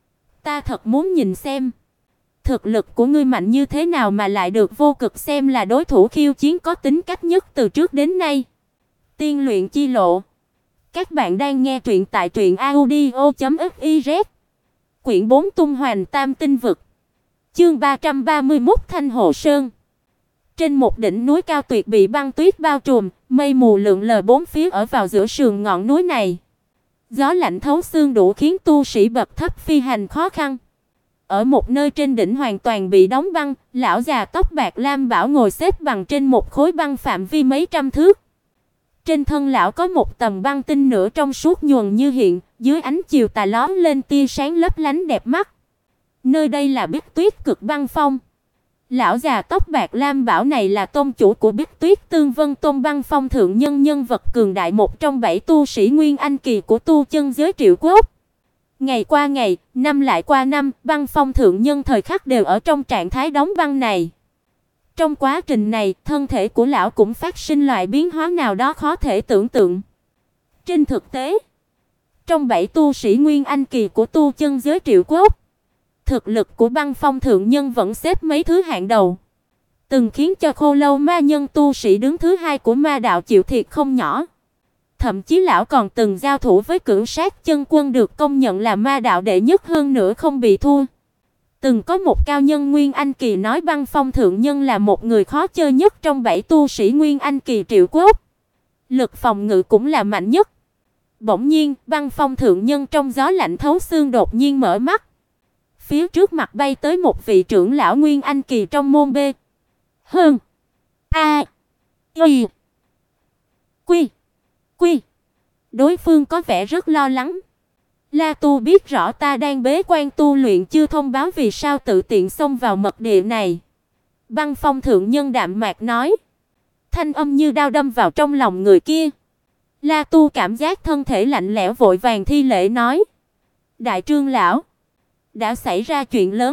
ta thật muốn nhìn xem thực lực của ngươi mạnh như thế nào mà lại được Vô Cực xem là đối thủ khiêu chiến có tính cách nhất từ trước đến nay." Tiên luyện chi lộ. Các bạn đang nghe truyện tại truyệnaudio.fiz. Quyển 4 Tung Hoành Tam Tinh Vực. Chương 331 Thanh Hồ Sơn. Trên một đỉnh núi cao tuyệt bị băng tuyết bao trùm, mây mù lượn lờ bốn phía ở vào giữa sườn ngọn núi này. Gió lạnh thấu xương đủ khiến tu sĩ bậc thấp phi hành khó khăn. Ở một nơi trên đỉnh hoàn toàn bị đóng băng, lão già tóc bạc lam bảo ngồi xếp bằng trên một khối băng phạm vi mấy trăm thước. Trên thân lão có một tầng băng tinh nửa trong suốt nhuần như hiện, dưới ánh chiều tà lóe lên tia sáng lấp lánh đẹp mắt. Nơi đây là Bích Tuyết Cực Băng Phong, Lão già tóc bạc lam bảo này là tôn chủ của Bích Tuyết Tương Vân Tôn Băng Phong thượng nhân, nhân vật cường đại, một trong 7 tu sĩ nguyên anh kỳ của tu chân giới Triệu Quốc. Ngày qua ngày, năm lại qua năm, Băng Phong thượng nhân thời khắc đều ở trong trạng thái đóng băng này. Trong quá trình này, thân thể của lão cũng phát sinh loại biến hóa nào đó khó thể tưởng tượng. Trên thực tế, trong 7 tu sĩ nguyên anh kỳ của tu chân giới Triệu Quốc, thực lực của Băng Phong thượng nhân vẫn xếp mấy thứ hạng đầu, từng khiến cho Khô Lâu ma nhân tu sĩ đứng thứ 2 của ma đạo chịu thiệt không nhỏ. Thậm chí lão còn từng giao thủ với Cửu Sát chân quân, được công nhận là ma đạo đệ nhất, hơn nữa không bị thua. Từng có một cao nhân nguyên anh kỳ nói Băng Phong thượng nhân là một người khó chơi nhất trong 7 tu sĩ nguyên anh kỳ Triệu Quốc. Lực phòng ngự cũng là mạnh nhất. Bỗng nhiên, Băng Phong thượng nhân trong gió lạnh thấu xương đột nhiên mở mắt. Phía trước mặt bay tới một vị trưởng lão nguyên anh kỳ trong môn B. Hơn. A. Y. Quy. Quy. Đối phương có vẻ rất lo lắng. La Tu biết rõ ta đang bế quan tu luyện, chưa thông báo vì sao tự tiện xông vào mật địa này. Băng Phong thượng nhân đạm mạc nói. Thanh âm như đao đâm vào trong lòng người kia. La Tu cảm giác thân thể lạnh lẽo, vội vàng thi lễ nói. Đại trưởng lão, đã xảy ra chuyện lớn.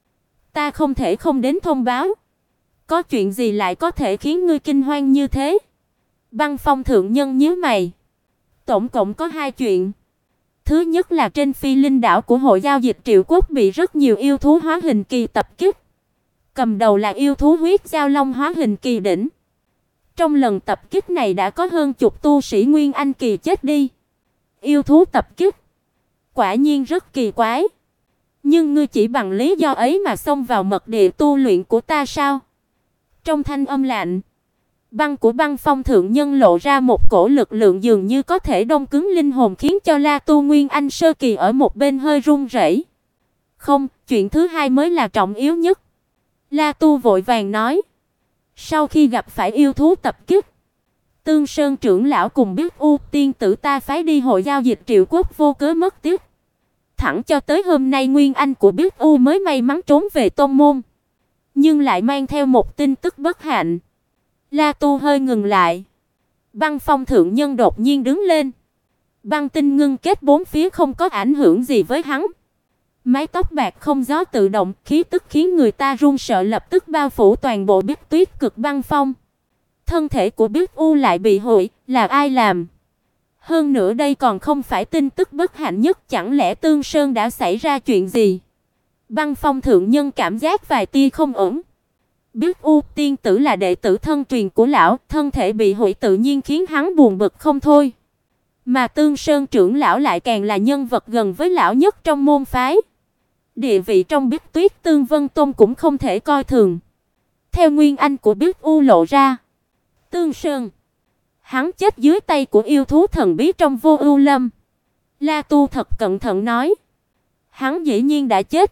Ta không thể không đến thông báo. Có chuyện gì lại có thể khiến ngươi kinh hoang như thế? Băng Phong thượng nhân nhíu mày. Tổng cộng có 2 chuyện. Thứ nhất là trên Phi Linh đảo của Hội giao dịch Triệu Quốc bị rất nhiều yêu thú hóa hình kỳ tập kích. Cầm đầu là yêu thú huyết giao long hóa hình kỳ đỉnh. Trong lần tập kích này đã có hơn chục tu sĩ nguyên anh kỳ chết đi. Yêu thú tập kích quả nhiên rất kỳ quái. Nhưng ngươi chỉ bằng lý do ấy mà xông vào mật địa tu luyện của ta sao? Trong thanh âm lạnh, băng của Băng Phong thượng nhân lộ ra một cổ lực lượng dường như có thể đông cứng linh hồn, khiến cho La Tu nguyên anh sơ kỳ ở một bên hơi run rẩy. Không, chuyện thứ hai mới là trọng yếu nhất. La Tu vội vàng nói. Sau khi gặp phải yêu thú tập kích, Tương Sơn trưởng lão cùng Biết U tiên tử ta phái đi Hội giao dịch Triệu Quốc vô cớ mất tích. Thẳng cho tới hôm nay nguyên anh của Biết U mới may mắn trốn về tôn môn, nhưng lại mang theo một tin tức bất hạnh. La Tu hơi ngừng lại. Băng Phong thượng nhân đột nhiên đứng lên. Băng tinh ngưng kết bốn phía không có ảnh hưởng gì với hắn. Mái tóc bạc không gió tự động, khí tức khiến người ta run sợ, lập tức bao phủ toàn bộ Biết Tuyết Cực Băng Phong. Thân thể của Biết U lại bị hủy, là ai làm? Hơn nữa đây còn không phải tin tức bất hạnh nhất, chẳng lẽ Tương Sơn đã xảy ra chuyện gì? Băng Phong thượng nhân cảm giác vài tia không ổn. Biết U tiên tử là đệ tử thân truyền của lão, thân thể bị hủy tự nhiên khiến hắn buồn bực không thôi. Mà Tương Sơn trưởng lão lại càng là nhân vật gần với lão nhất trong môn phái. Địa vị trong Biết Tuyết Tương Vân Tôn cũng không thể coi thường. Theo nguyên anh của Biết U lộ ra, Tương Sơn, hắn chết dưới tay của yêu thú thần bí trong Vô Ưu Lâm. La Tu thật cẩn thận nói, hắn dĩ nhiên đã chết.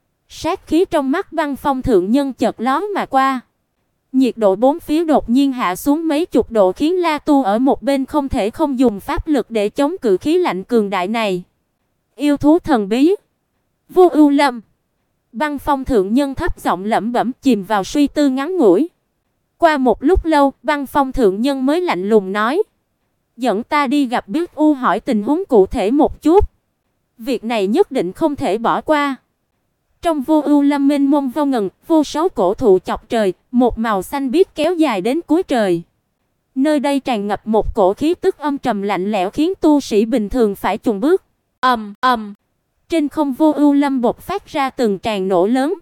Sát khí trong mắt Băng Phong thượng nhân chợt lóe mà qua. Nhiệt độ bốn phía đột nhiên hạ xuống mấy chục độ, khiến La Tu ở một bên không thể không dùng pháp lực để chống cự khí lạnh cường đại này. Yêu thú thần bí, Vô Ưu Lâm. Băng Phong thượng nhân thấp giọng lẩm bẩm, chìm vào suy tư ngắn ngủi. Qua một lúc lâu, Băng Phong thượng nhân mới lạnh lùng nói: "Dẫn ta đi gặp Biết U hỏi tình huống cụ thể một chút. Việc này nhất định không thể bỏ qua." Trong Vô Ưu Lâm mênh mông vô ngần, vô số cổ thụ chọc trời, một màu xanh biếc kéo dài đến cuối trời. Nơi đây tràn ngập một cổ khí tức âm trầm lạnh lẽo, khiến tu sĩ bình thường phải chùn bước. Ầm ầm. Trên không Vô Ưu Lâm bộc phát ra từng tràng nổ lớn.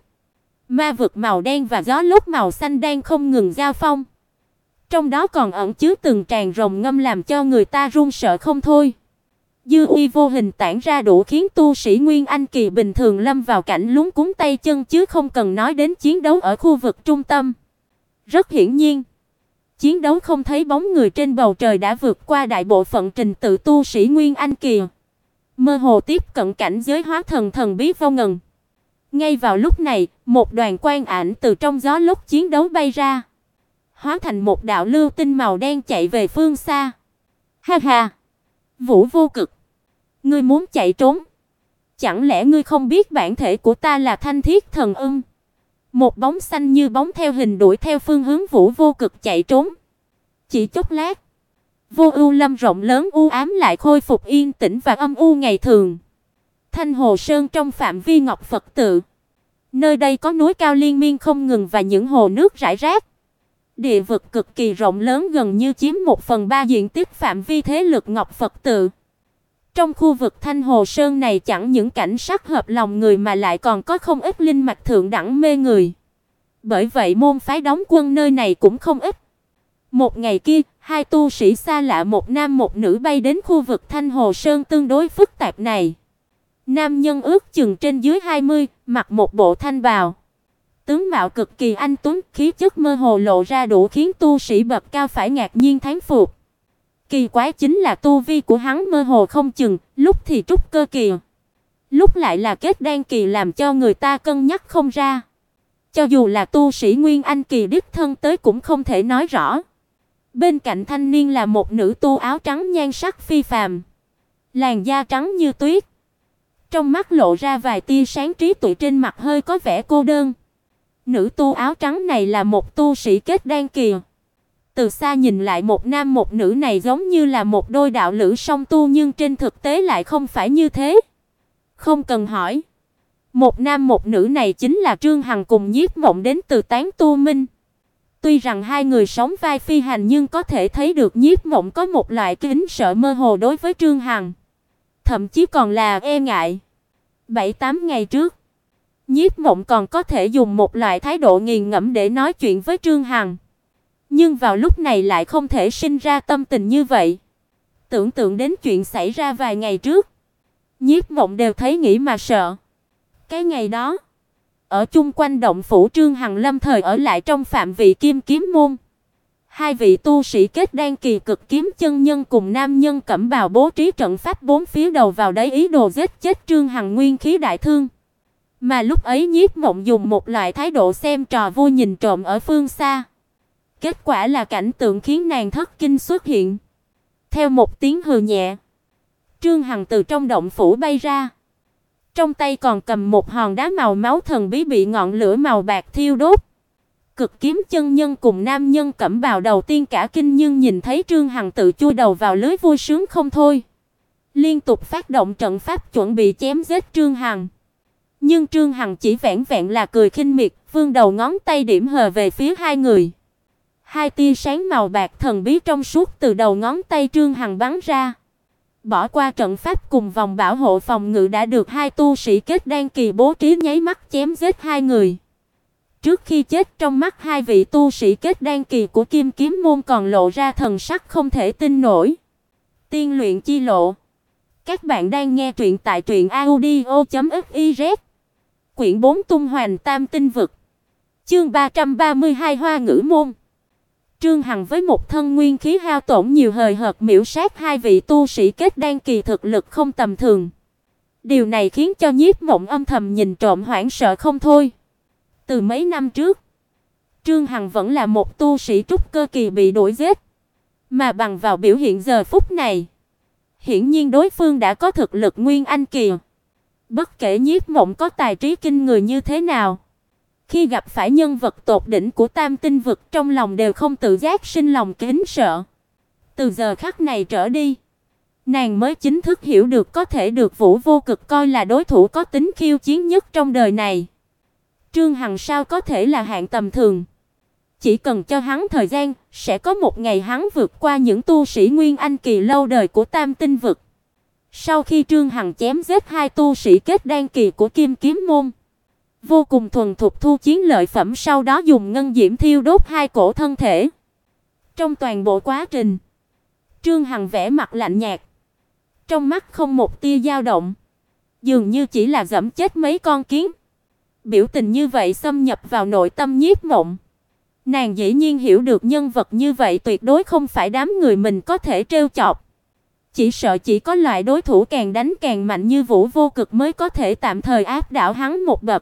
Ma vực màu đen và gió lốc màu xanh đang không ngừng giao phong. Trong đó còn ẩn chứa từng tràng rồng ngâm làm cho người ta run sợ không thôi. Dư uy vô hình tản ra đủ khiến tu sĩ Nguyên Anh kỳ bình thường lâm vào cảnh luống cuống tay chân, chứ không cần nói đến chiến đấu ở khu vực trung tâm. Rất hiển nhiên, chiến đấu không thấy bóng người trên bầu trời đã vượt qua đại bộ phận trình tự tu sĩ Nguyên Anh kỳ, mơ hồ tiếp cận cảnh giới hóa thần thần bí vô ngần. Ngay vào lúc này, một đoàn quang ảnh từ trong gió lốc chiến đấu bay ra, hóa thành một đạo lưu tinh màu đen chạy về phương xa. Ha ha, Vũ Vô Cực, ngươi muốn chạy trốn? Chẳng lẽ ngươi không biết bản thể của ta là Thanh Thiết Thần Ưng? Một bóng xanh như bóng theo hình đuổi theo phương hướng Vũ Vô Cực chạy trốn. Chỉ chốc lát, Vô Ưu Lâm rộng lớn u ám lại khôi phục yên tĩnh và âm u ngày thường. Thanh Hồ Sơn trong phạm vi Ngọc Phật tự. Nơi đây có núi cao liên miên không ngừng và những hồ nước rải rác. Địa vực cực kỳ rộng lớn gần như chiếm 1/3 diện tích phạm vi thế lực Ngọc Phật tự. Trong khu vực Thanh Hồ Sơn này chẳng những cảnh sắc hợp lòng người mà lại còn có không ít linh mạch thượng đẳng mê người. Bởi vậy môn phái đóng quân nơi này cũng không ít. Một ngày kia, hai tu sĩ xa lạ một nam một nữ bay đến khu vực Thanh Hồ Sơn tương đối phức tạp này. Nam nhân ước chừng trên dưới 20, mặc một bộ thanh bào. Tướng mạo cực kỳ anh tuấn, khí chất mơ hồ lộ ra đủ khiến tu sĩ bậc cao phải ngạc nhiên thán phục. Kỳ quái chính là tu vi của hắn mơ hồ không chừng, lúc thì trúc cơ kỳ, lúc lại là kết đan kỳ làm cho người ta cân nhắc không ra. Cho dù là tu sĩ Nguyên Anh kỳ đích thân tới cũng không thể nói rõ. Bên cạnh thanh niên là một nữ tu áo trắng nhan sắc phi phàm, làn da trắng như tuyết, trong mắt lộ ra vài tia sáng trí tuệ, trên mặt hơi có vẻ cô đơn. Nữ tu áo trắng này là một tu sĩ kết đan kỳ. Từ xa nhìn lại một nam một nữ này giống như là một đôi đạo lữ song tu, nhưng trên thực tế lại không phải như thế. Không cần hỏi, một nam một nữ này chính là Trương Hằng cùng Nhiếp Mộng đến từ Tán Tu Minh. Tuy rằng hai người sống vai phi hành nhưng có thể thấy được Nhiếp Mộng có một loại kính sợ mơ hồ đối với Trương Hằng, thậm chí còn là e ngại. 7-8 ngày trước, Nhiếp Mộng còn có thể dùng một loại thái độ nghiền ngẫm để nói chuyện với Trương Hằng. Nhưng vào lúc này lại không thể sinh ra tâm tình như vậy. Tưởng tượng đến chuyện xảy ra vài ngày trước, Nhiếp Mộng đều thấy nghĩ mà sợ. Cái ngày đó, ở chung quanh động phủ Trương Hằng lâm thời ở lại trong phạm vị Kim Kiếm môn. Hai vị tu sĩ kết đan kỳ cực kiếm chân nhân cùng nam nhân cẩm bào bố trí trận pháp bốn phía đầu vào đấy ý đồ giết chết Trương Hằng nguyên khí đại thương. Mà lúc ấy Nhiếp Mộng dùng một loại thái độ xem trò vui nhìn trộm ở phương xa. Kết quả là cảnh tượng khiến nàng thất kinh xuất hiện. Theo một tiếng hừ nhẹ, Trương Hằng từ trong động phủ bay ra. Trong tay còn cầm một hòn đá màu máu thần bí bị ngọn lửa màu bạc thiêu đốt. Cực kiếm chân nhân cùng nam nhân cẩm bào đầu tiên cả kinh, nhưng nhìn thấy Trương Hằng tự chui đầu vào lưới vui sướng không thôi. Liên tục phát động trận pháp chuẩn bị chém giết Trương Hằng. Nhưng Trương Hằng chỉ vẻn vẹn là cười khinh miệt, vươn đầu ngón tay điểm hờ về phía hai người. Hai tia sáng màu bạc thần bí trong suốt từ đầu ngón tay Trương Hằng bắn ra. Bỏ qua trận pháp cùng vòng bảo hộ phòng ngự đã được hai tu sĩ kết đan kỳ bố trí, nháy mắt chém giết hai người. Trước khi chết, trong mắt hai vị tu sĩ kết đan kỳ của Kim Kiếm môn còn lộ ra thần sắc không thể tin nổi. Tiên luyện chi lộ. Các bạn đang nghe truyện tại truyệnaudio.fiz. Quyển 4 Tung Hoành Tam Tinh Vực. Chương 332 Hoa Ngữ môn. Trương Hằng với một thân nguyên khí hao tổn nhiều hời hợt miểu sát hai vị tu sĩ kết đan kỳ thực lực không tầm thường. Điều này khiến cho Nhiếp Mộng âm thầm nhìn trộm hoảng sợ không thôi. Từ mấy năm trước, Trương Hằng vẫn là một tu sĩ trúc cơ kỳ bị đuổi giết, mà bằng vào biểu hiện giờ phút này, hiển nhiên đối phương đã có thực lực nguyên anh kỳ. Bất kể Nhiếp Mộng có tài trí kinh người như thế nào, khi gặp phải nhân vật tột đỉnh của Tam Tinh vực, trong lòng đều không tự giác sinh lòng kính sợ. Từ giờ khắc này trở đi, nàng mới chính thức hiểu được có thể được Vũ Vô Cực coi là đối thủ có tính khiêu chiến nhất trong đời này. Trương Hằng sao có thể là hạng tầm thường. Chỉ cần cho hắn thời gian, sẽ có một ngày hắn vượt qua những tu sĩ nguyên anh kỳ lâu đời của Tam Tinh vực. Sau khi Trương Hằng chém giết hai tu sĩ kết đan kỳ của Kim Kiếm môn, vô cùng thuần thục thu chiến lợi phẩm, sau đó dùng ngân diễm thiêu đốt hai cổ thân thể. Trong toàn bộ quá trình, Trương Hằng vẻ mặt lạnh nhạt, trong mắt không một tia dao động, dường như chỉ là giẫm chết mấy con kiến. Biểu tình như vậy xâm nhập vào nội tâm Nhiếp Mộng. Nàng dĩ nhiên hiểu được nhân vật như vậy tuyệt đối không phải đám người mình có thể trêu chọc. Chỉ sợ chỉ có loại đối thủ càng đánh càng mạnh như Vũ Vô Cực mới có thể tạm thời áp đảo hắn một bậc.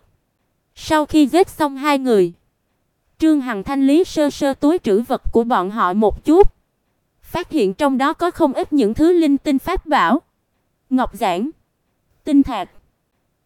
Sau khi giết xong hai người, Trương Hằng thanh lý sơ sơ túi trữ vật của bọn họ một chút, phát hiện trong đó có không ít những thứ linh tinh pháp bảo, ngọc giản, tinh thạch,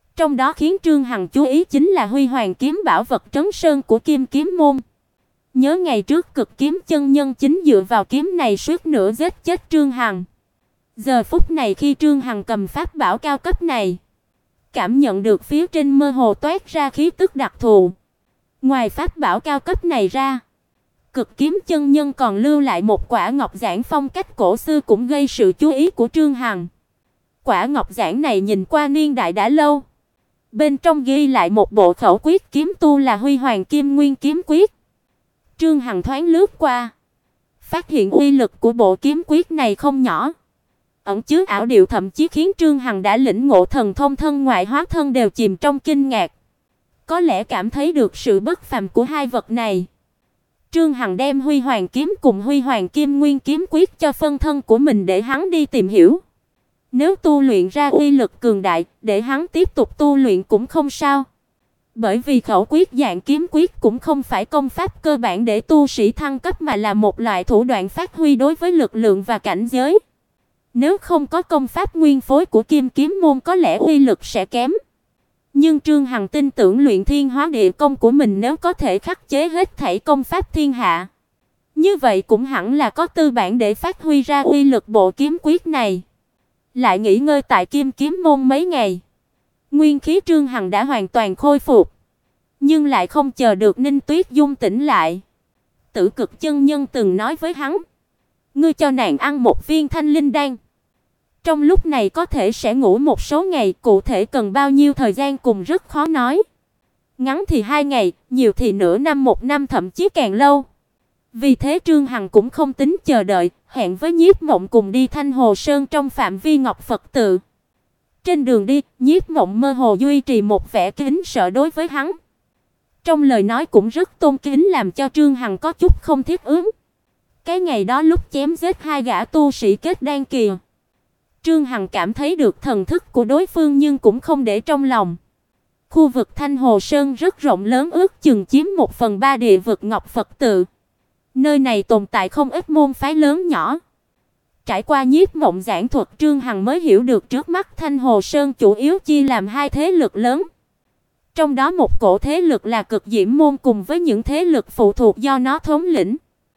Trong đó khiến Trương Hằng chú ý chính là Huy Hoàng kiếm bảo vật trấn sơn của Kim Kiếm môn. Nhớ ngày trước Cực Kiếm chân nhân chính dựa vào kiếm này suýt nữa giết chết Trương Hằng. Giờ phút này khi Trương Hằng cầm pháp bảo cao cấp này, cảm nhận được phía trên mơ hồ toát ra khí tức đặc thù. Ngoài pháp bảo cao cấp này ra, Cực Kiếm chân nhân còn lưu lại một quả ngọc giản phong cách cổ xưa cũng gây sự chú ý của Trương Hằng. Quả ngọc giản này nhìn qua niên đại đã lâu. Bên trong ghi lại một bộ khẩu quyết kiếm tu là Huy Hoàng Kim Nguyên kiếm quyết. Trương Hằng thoáng lướt qua, phát hiện uy lực của bộ kiếm quyết này không nhỏ, ẩn chứa ảo diệu thậm chí khiến Trương Hằng đã lĩnh ngộ thần thông thân ngoại hóa thân đều chìm trong kinh ngạc. Có lẽ cảm thấy được sự bất phàm của hai vật này, Trương Hằng đem Huy Hoàng kiếm cùng Huy Hoàng Kim Nguyên kiếm quyết cho phân thân của mình để hắn đi tìm hiểu. Nếu tu luyện ra uy lực cường đại, để hắn tiếp tục tu luyện cũng không sao. Bởi vì khẩu quyết dạng kiếm quyết cũng không phải công pháp cơ bản để tu sĩ thăng cấp mà là một loại thủ đoạn phát huy đối với lực lượng và cảnh giới. Nếu không có công pháp nguyên phối của Kim Kiếm môn có lẽ uy lực sẽ kém. Nhưng Trương Hằng tin tưởng luyện thiên hóa địa công của mình nếu có thể khắc chế hết thảy công pháp thiên hạ, như vậy cũng hẳn là có tư bản để phát huy ra uy lực bộ kiếm quyết này. Lại nghỉ ngơi tại Kim Kiếm môn mấy ngày, nguyên khí Trương Hằng đã hoàn toàn khôi phục, nhưng lại không chờ được Ninh Tuyết Dung tỉnh lại. Tử Cực chân nhân từng nói với hắn, ngươi cho nàng ăn một viên thanh linh đan, trong lúc này có thể sẽ ngủ một số ngày, cụ thể cần bao nhiêu thời gian cũng rất khó nói. Ngắn thì 2 ngày, nhiều thì nửa năm, 1 năm thậm chí càng lâu. Vì thế Trương Hằng cũng không tính chờ đợi, hẹn với Nhiếp Mộng cùng đi Thanh Hồ Sơn trong phạm vi Ngọc Phật tự. Trên đường đi, Nhiếp Mộng mơ hồ duy trì một vẻ kính sợ đối với hắn. Trong lời nói cũng rất tôn kính làm cho Trương Hằng có chút không thiết ứng. Cái ngày đó lúc chém giết 2 gã tu sĩ kết đan kỳ, Trương Hằng cảm thấy được thần thức của đối phương nhưng cũng không để trong lòng. Khu vực Thanh Hồ Sơn rất rộng lớn, ước chừng chiếm 1/3 địa vực Ngọc Phật tự. Nơi này tồn tại không ít môn phái lớn nhỏ. Trải qua Nhiếp Mộng giảng thuật, Trương Hằng mới hiểu được trước mắt Thanh Hồ Sơn chủ yếu chia làm 2 thế lực lớn. Trong đó một cổ thế lực là Cực Diễm môn cùng với những thế lực phụ thuộc do nó thống lĩnh.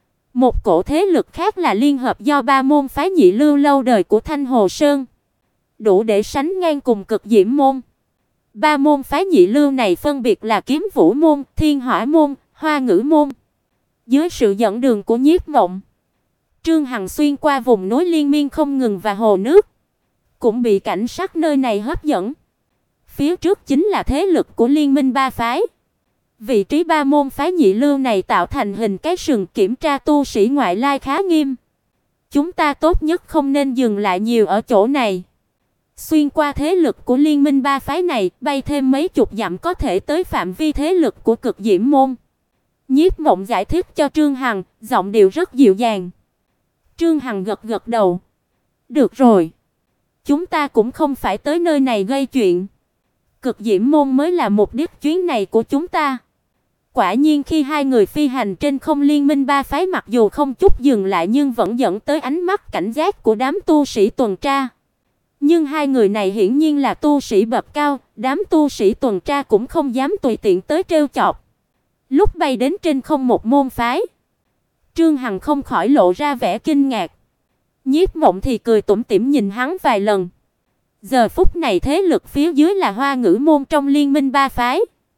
Một cổ thế lực khác là liên hợp do 3 môn phái nhị lưu lâu đời của Thanh Hồ Sơn, đủ để sánh ngang cùng Cực Diễm môn. 3 môn phái nhị lưu này phân biệt là Kiếm Vũ môn, Thiên Hỏa môn, Hoa Ngữ môn. Dưới sự dẫn đường của Nhiếp Mộng, Trương Hằng xuyên qua vùng núi liên miên không ngừng và hồ nước, cũng bị cảnh sắc nơi này hấp dẫn. Phía trước chính là thế lực của Liên minh 3 phái. Vị trí 3 môn phái nhị lưu này tạo thành hình cái sừng kiểm tra tu sĩ ngoại lai khá nghiêm. Chúng ta tốt nhất không nên dừng lại nhiều ở chỗ này. Xuyên qua thế lực của Liên minh 3 phái này, bay thêm mấy chục dặm có thể tới phạm vi thế lực của Cực Diễm môn. Nhiếp Mộng giải thích cho Trương Hằng, giọng điệu rất dịu dàng. Trương Hằng gật gật đầu. Được rồi, chúng ta cũng không phải tới nơi này gây chuyện. Cực Diễm môn mới là mục đích chuyến này của chúng ta. Quả nhiên khi 2 người phi hành trên không, Liên minh 3 phái mặc dù không chút dừng lại nhưng vẫn dẫn tới ánh mắt cảnh giác của đám tu sĩ tuần tra. Nhưng 2 người này hiển nhiên là tu sĩ bậc cao, đám tu sĩ tuần tra cũng không dám tùy tiện tới trêu chọc. Lúc bay đến trên không một môn phái, Trương Hằng không khỏi lộ ra vẻ kinh ngạc. Nhiếp Mộng thì cười tủm tỉm nhìn hắn vài lần. Giờ phút này thế lực phía dưới là Hoa Ngữ môn trong Liên minh 3 phái.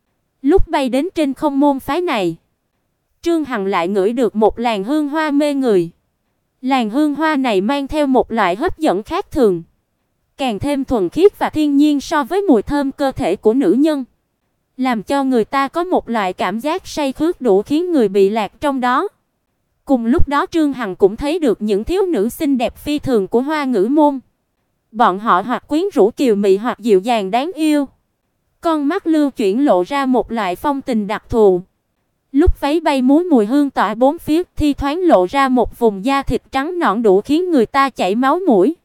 Lúc bay đến trên không môn phái này, Trương Hằng lại ngửi được một làn hương hoa mê người. Làn hương hoa này mang theo một loại hấp dẫn khác thường, càng thêm thuần khiết và thiên nhiên so với mùi thơm cơ thể của nữ nhân, làm cho người ta có một loại cảm giác say khướt đủ khiến người bị lạc trong đó. Cùng lúc đó Trương Hằng cũng thấy được những thiếu nữ xinh đẹp phi thường của Hoa Ngữ môn. Bọn họ hoặc quyến rũ kiều mị hoặc dịu dàng đáng yêu. Con mắt lưu chuyển lộ ra một loại phong tình đặc thù. Lúc váy bay múa mùi hương tỏa bốn phía, thi thoảng lộ ra một vùng da thịt trắng nõn đủ khiến người ta chảy máu mũi.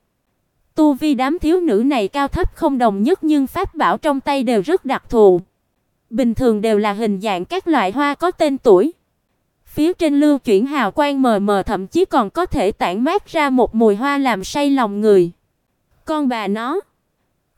Tu vi đám thiếu nữ này cao thấp không đồng nhất nhưng pháp bảo trong tay đều rất đặc thù. Bình thường đều là hình dạng các loại hoa có tên tuổi. Phía trên lưu chuyển hào quang mờ mờ, thậm chí còn có thể tản mát ra một mùi hoa làm say lòng người. Con bà nó,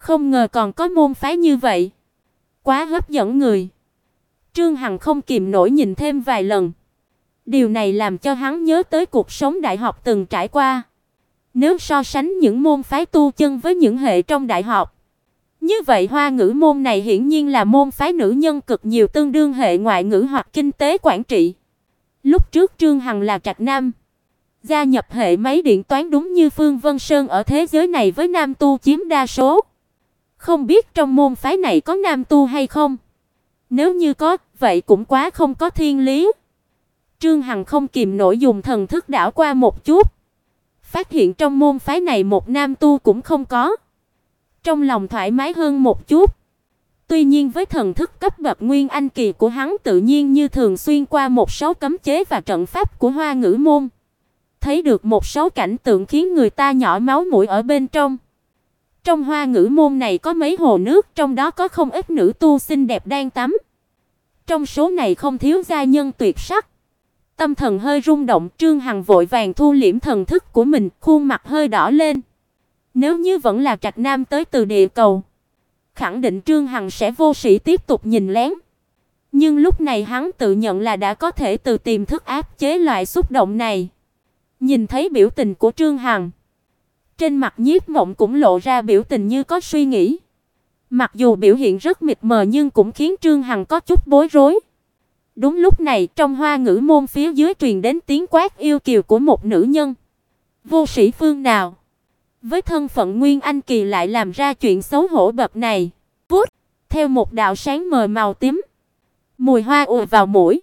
Không ngờ còn có môn phái như vậy, quá hấp dẫn người. Trương Hằng không kìm nổi nhìn thêm vài lần. Điều này làm cho hắn nhớ tới cuộc sống đại học từng trải qua. Nếu so sánh những môn phái tu chân với những hệ trong đại học, như vậy Hoa Ngữ môn này hiển nhiên là môn phái nữ nhân cực nhiều, tương đương hệ ngoại ngữ hoặc kinh tế quản trị. Lúc trước Trương Hằng là trạch nam, gia nhập hệ máy điện toán đúng như Phương Vân Sơn ở thế giới này với nam tu chiếm đa số. Không biết trong môn phái này có nam tu hay không? Nếu như có, vậy cũng quá không có thiên lý. Trương Hằng không kìm nổi dùng thần thức đảo qua một chút, phát hiện trong môn phái này một nam tu cũng không có. Trong lòng thoải mái hơn một chút. Tuy nhiên với thần thức cấp bậc Nguyên Anh kỳ của hắn tự nhiên như thường xuyên qua một số cấm chế và trận pháp của Hoa Ngữ môn, thấy được một số cảnh tượng khiến người ta nhỏ máu mũi ở bên trong. Trong Hoa Ngữ môn này có mấy hồ nước, trong đó có không ít nữ tu xinh đẹp đang tắm. Trong số này không thiếu gia nhân tuyệt sắc. Tâm thần hơi rung động, Trương Hằng vội vàng thu liễm thần thức của mình, khuôn mặt hơi đỏ lên. Nếu như vẫn là trạch nam tới từ địa cầu, khẳng định Trương Hằng sẽ vô sĩ tiếp tục nhìn lén. Nhưng lúc này hắn tự nhận là đã có thể từ tiềm thức áp chế loại xúc động này. Nhìn thấy biểu tình của Trương Hằng, trên mặt Nhiếp Mộng cũng lộ ra biểu tình như có suy nghĩ. Mặc dù biểu hiện rất mịt mờ nhưng cũng khiến Trương Hằng có chút bối rối. Đúng lúc này, trong Hoa Ngữ môn phía dưới truyền đến tiếng quát yêu kiều của một nữ nhân. Vô sĩ phương nào, với thân phận Nguyên Anh kỳ lại làm ra chuyện xấu hổ bậc này. Vút, theo một đạo sáng mờ màu tím, mùi hoa ùa vào mũi.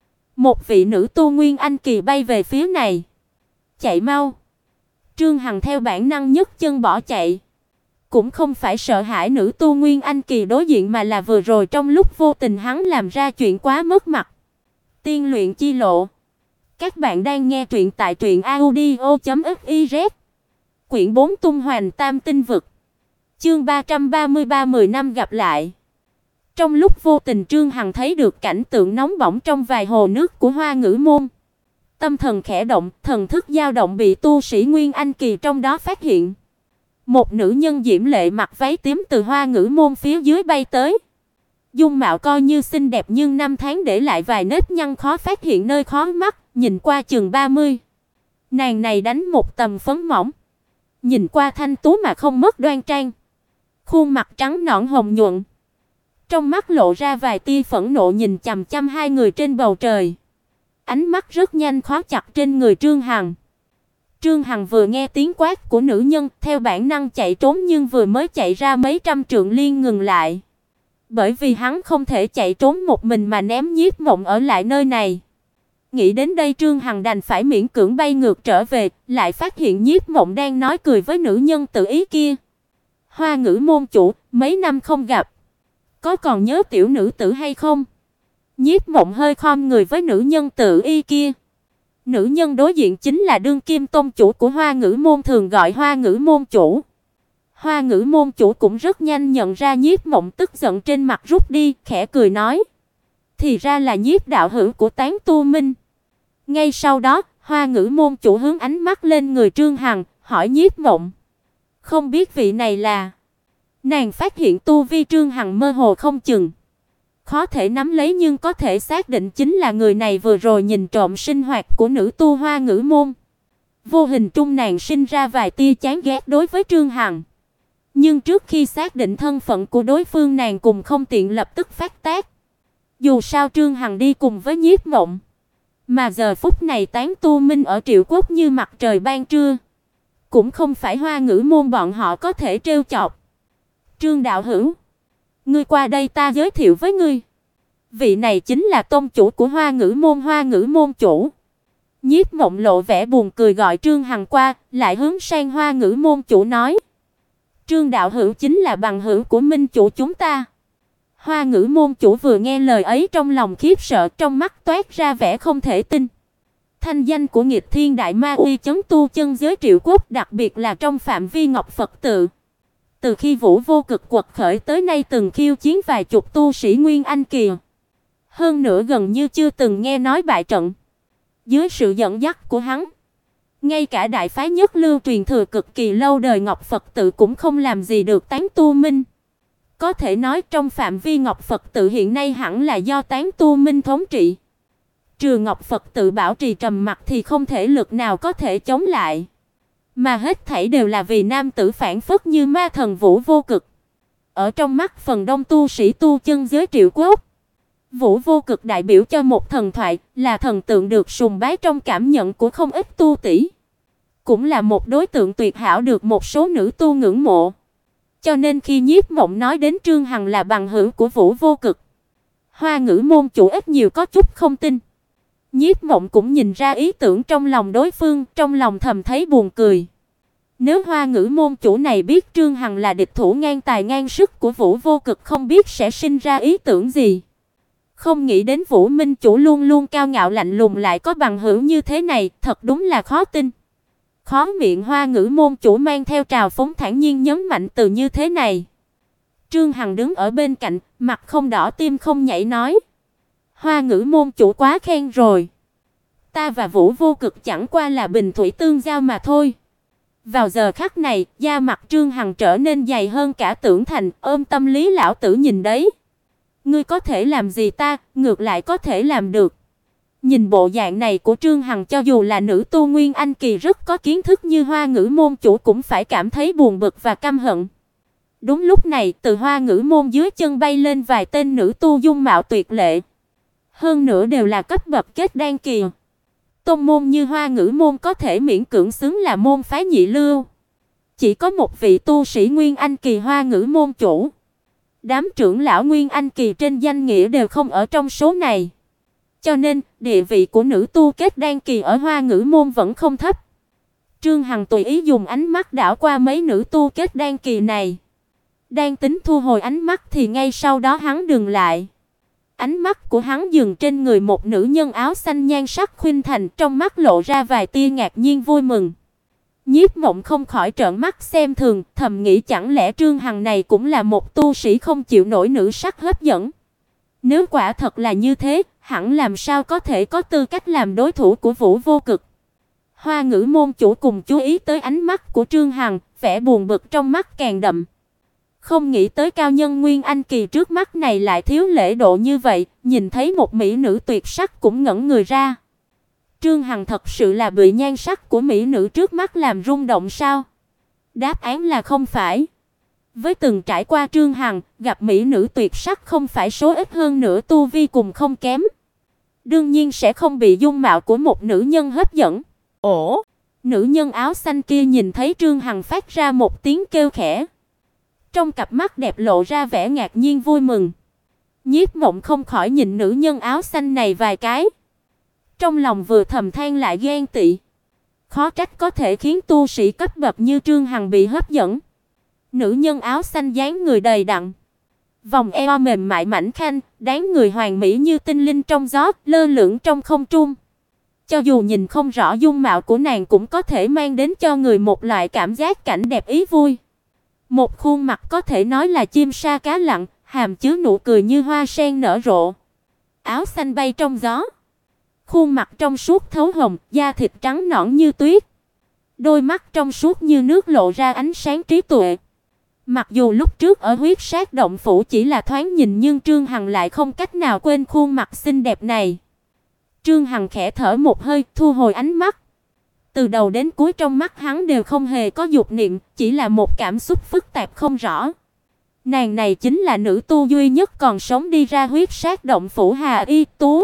Một vị nữ tu Nguyên Anh kỳ bay về phía này. Chạy mau. Trương Hằng theo bản năng nhấc chân bỏ chạy. Cũng không phải sợ hãi nữ tu Nguyên Anh kỳ đối diện, mà là vừa rồi trong lúc vô tình hắn làm ra chuyện quá mất mặt. Tiên luyện chi lộ. Các bạn đang nghe truyện tại truyệnaudio.fiz. Quyển 4 Tung Hoành Tam Tinh Vực. Chương 333 10 năm gặp lại. Trong lúc vô tình Trương Hằng thấy được cảnh tượng nóng bỏng trong vài hồ nước của Hoa Ngữ môn. Tâm thần khẽ động, thần thức dao động bị tu sĩ Nguyên Anh kỳ trong đó phát hiện. Một nữ nhân diễm lệ mặc váy tím từ Hoa Ngữ môn phía dưới bay tới. Dung mạo coi như xinh đẹp nhưng năm tháng để lại vài nếp nhăn khó phát hiện nơi khóe mắt, nhìn qua chừng 30. Nàng này đánh một tầm phấn mỏng, nhìn qua thanh tú mà không mất đoan trang. Khuôn mặt trắng nõn hồng nhuận, trong mắt lộ ra vài tia phẫn nộ nhìn chằm chằm hai người trên bầu trời. Ánh mắt rất nhanh khóa chặt trên người Trương Hằng. Trương Hằng vừa nghe tiếng quát của nữ nhân, theo bản năng chạy trốn nhưng vừa mới chạy ra mấy trăm trượng liền ngừng lại. Bởi vì hắn không thể chạy trốn một mình mà ném Nhiếp Mộng ở lại nơi này. Nghĩ đến đây Trương Hằng đành phải miễn cưỡng bay ngược trở về, lại phát hiện Nhiếp Mộng đang nói cười với nữ nhân tự ý kia. Hoa Ngữ môn chủ, mấy năm không gặp, có còn nhớ tiểu nữ tử hay không? Nhiếp Mộng hơi khom người với nữ nhân tự y kia. Nữ nhân đối diện chính là đương kim tông chủ của Hoa Ngữ môn, thường gọi Hoa Ngữ môn chủ. Hoa Ngữ môn chủ cũng rất nhanh nhận ra Nhiếp Mộng, tức giận trên mặt rút đi, khẽ cười nói: "Thì ra là Nhiếp đạo hữu của Tán Tu Minh." Ngay sau đó, Hoa Ngữ môn chủ hướng ánh mắt lên người Trương Hằng, hỏi Nhiếp Mộng: "Không biết vị này là?" Nàng phát hiện tu vi Trương Hằng mơ hồ không chừng, khó thể nắm lấy, nhưng có thể xác định chính là người này vừa rồi nhìn trộm sinh hoạt của nữ tu Hoa Ngữ môn. Vô hình trung nàng sinh ra vài tia chán ghét đối với Trương Hằng. Nhưng trước khi xác định thân phận của đối phương, nàng cùng không tiện lập tức phát tác. Dù sao Trương Hằng đi cùng với Nhiếp Mộng, mà giờ phút này Tán Tu Minh ở Triệu Quốc như mặt trời ban trưa, cũng không phải Hoa Ngữ môn bọn họ có thể trêu chọc. "Trương đạo hữu, ngươi qua đây ta giới thiệu với ngươi. Vị này chính là tông chủ của Hoa Ngữ môn chủ." Nhiếp Mộng lộ vẻ buồn cười gọi Trương Hằng qua, lại hướng sang Hoa Ngữ môn chủ nói: "Trương đạo hữu chính là bằng hữu của minh chủ chúng ta." Hoa Ngữ môn chủ vừa nghe lời ấy trong lòng khiếp sợ, trong mắt toát ra vẻ không thể tin. Thanh danh của Nghịch Thiên Đại Ma uy chấn tu chân giới Triệu Quốc, đặc biệt là trong phạm vi Ngọc Phật tự. Từ khi Vũ Vô Cực quật khởi tới nay từng khiêu chiến vài chục tu sĩ Nguyên Anh kỳ. Hơn nữa gần như chưa từng nghe nói bại trận. Dưới sự dẫn dắt của hắn, Ngay cả đại phái nhất lưu truyền thừa cực kỳ lâu đời Ngọc Phật tự cũng không làm gì được Tán Tu Minh. Có thể nói trong phạm vi Ngọc Phật tự hiện nay hẳn là do Tán Tu Minh thống trị. Trừ Ngọc Phật tự bảo trì trầm mặc thì không thể lực nào có thể chống lại. Mà hết thảy đều là vì nam tử phản phất như ma thần Vũ Vô Cực. Ở trong mắt phần đông tu sĩ tu chân giới Triệu Quốc, Vũ Vô Cực đại biểu cho một thần thoại, là thần tượng được sùng bái trong cảm nhận của không ít tu tỷ. Cũng là một đối tượng tuyệt hảo được một số nữ tu ngưỡng mộ. Cho nên khi Nhiếp Mộng nói đến Trương Hằng là bằng hữu của Vũ Vô Cực, Hoa Ngữ môn chủ ít nhiều có chút không tin. Nhiếp Mộng cũng nhìn ra ý tưởng trong lòng đối phương, trong lòng thầm thấy buồn cười. Nếu Hoa Ngữ môn chủ này biết Trương Hằng là địch thủ ngang tài ngang sức của Vũ Vô Cực, không biết sẽ sinh ra ý tưởng gì. Không nghĩ đến Vũ Minh chủ luôn luôn cao ngạo lạnh lùng lại có bằng hữu như thế này, thật đúng là khó tin. Khó miệng Hoa Ngữ môn chủ mang theo trào phúng thản nhiên nhấn mạnh từ như thế này. Trương Hằng đứng ở bên cạnh, mặt không đỏ tim không nhảy nói: Hoa Ngữ môn chủ quá khen rồi. Ta và Vũ Vô Cực chẳng qua là bình thủy tương giao mà thôi. Vào giờ khắc này, da mặt Trương Hằng trở nên dày hơn cả tưởng thành, ôm tâm lý lão tử nhìn đấy. Ngươi có thể làm gì ta, ngược lại có thể làm được. Nhìn bộ dạng này của Trương Hằng, cho dù là nữ tu Nguyên Anh kỳ rất có kiến thức như Hoa Ngữ môn chủ cũng phải cảm thấy buồn bực và căm hận. Đúng lúc này, từ Hoa Ngữ môn dưới chân bay lên vài tên nữ tu dung mạo tuyệt lệ. Hơn nữa đều là cấp bậc kết đan kỳ. Tôn môn như Hoa Ngữ môn có thể miễn cưỡng xứng là môn phái nhị lưu. Chỉ có một vị tu sĩ Nguyên Anh kỳ Hoa Ngữ môn chủ. Đám trưởng lão Nguyên Anh kỳ trên danh nghĩa đều không ở trong số này. Cho nên, địa vị của nữ tu kết đan kỳ ở Hoa Ngữ môn vẫn không thấp. Trương Hằng tùy ý dùng ánh mắt đảo qua mấy nữ tu kết đan kỳ này. Đang tính thu hồi ánh mắt thì ngay sau đó hắn dừng lại. Ánh mắt của hắn dừng trên người một nữ nhân áo xanh nhan sắc khuynh thành, trong mắt lộ ra vài tia ngạc nhiên vui mừng. Nhiếp Mộng không khỏi trợn mắt xem thường, thầm nghĩ chẳng lẽ Trương Hằng này cũng là một tu sĩ không chịu nổi nữ sắc hấp dẫn. Nếu quả thật là như thế, hẳn làm sao có thể có tư cách làm đối thủ của Vũ Vô Cực. Hoa Ngữ môn chủ cùng chú ý tới ánh mắt của Trương Hằng, vẻ buồn bực trong mắt càng đậm. Không nghĩ tới cao nhân Nguyên Anh kỳ trước mắt này lại thiếu lễ độ như vậy, nhìn thấy một mỹ nữ tuyệt sắc cũng ngẩn người ra. Trương Hằng thật sự là bị nhan sắc của mỹ nữ trước mắt làm rung động sao? Đáp án là không phải. Với từng trải qua Trương Hằng, gặp mỹ nữ tuyệt sắc không phải số ít, hơn nữa tu vi cùng không kém. Đương nhiên sẽ không bị dung mạo của một nữ nhân hấp dẫn. Ồ, nữ nhân áo xanh kia nhìn thấy Trương Hằng phát ra một tiếng kêu khẽ. Trong cặp mắt đẹp lộ ra vẻ ngạc nhiên vui mừng. Nhiếp Mộng không khỏi nhìn nữ nhân áo xanh này vài cái. Trong lòng vừa thầm than lại ghen tị. Khó trách có thể khiến tu sĩ cấp bậc như Trương Hằng bị hấp dẫn. Nữ nhân áo xanh dáng người đầy đặn, vòng eo mềm mại mảnh khảnh, dáng người hoàn mỹ như tinh linh trong gió, lơ lửng trong không trung. Cho dù nhìn không rõ dung mạo của nàng cũng có thể mang đến cho người một loại cảm giác cảnh đẹp ý vui. Một khuôn mặt có thể nói là chim sa cá lặn, hàm chứa nụ cười như hoa sen nở rộ. Áo xanh bay trong gió, khuôn mặt trong suốt thấu hồng, da thịt trắng nõn như tuyết. Đôi mắt trong suốt như nước lộ ra ánh sáng trí tuệ. Mặc dù lúc trước ở Huyết Sát động phủ chỉ là thoáng nhìn, nhưng Trương Hằng lại không cách nào quên khuôn mặt xinh đẹp này. Trương Hằng khẽ thở một hơi, thu hồi ánh mắt. Từ đầu đến cuối trong mắt hắn đều không hề có dục niệm, chỉ là một cảm xúc phức tạp không rõ. Nàng này chính là nữ tu duy nhất còn sống đi ra Huyết Sát động phủ Hà Y Tú.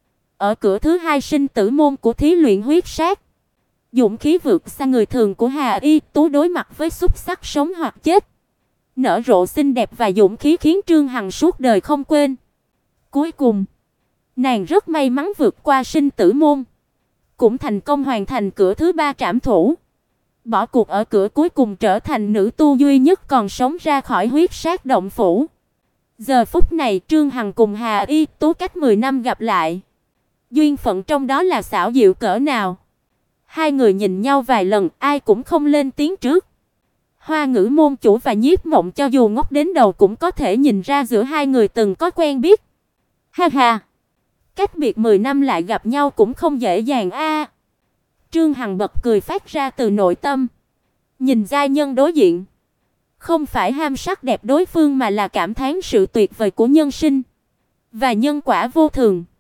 Ở cửa thứ hai sinh tử môn của thí luyện huyết sát. Dũng khí vượt xa người thường của Hà Y Tú đối mặt với xúc sắc sống hoặc chết. Nở rộ xinh đẹp và dũng khí khiến Trương Hằng suốt đời không quên. Cuối cùng, nàng rất may mắn vượt qua sinh tử môn, cũng thành công hoàn thành cửa thứ ba trảm thủ. Bỏ cuộc ở cửa cuối cùng, trở thành nữ tu duy nhất còn sống ra khỏi Huyết Sát động phủ. Giờ phút này Trương Hằng cùng Hà Y Tú cách 10 năm gặp lại. Duyên phận trong đó là xảo diệu cỡ nào. Hai người nhìn nhau vài lần, ai cũng không lên tiếng trước. Hoa Ngữ môn chủ và Nhiếp Mộng cho dù ngốc đến đầu cũng có thể nhìn ra giữa hai người từng có quen biết. Ha ha, cách biệt 10 năm lại gặp nhau cũng không dễ dàng a. Trương Hằng bật cười phát ra từ nội tâm, nhìn giai nhân đối diện, không phải ham sắc đẹp đối phương mà là cảm thán sự tuyệt vời của nhân sinh và nhân quả vô thường.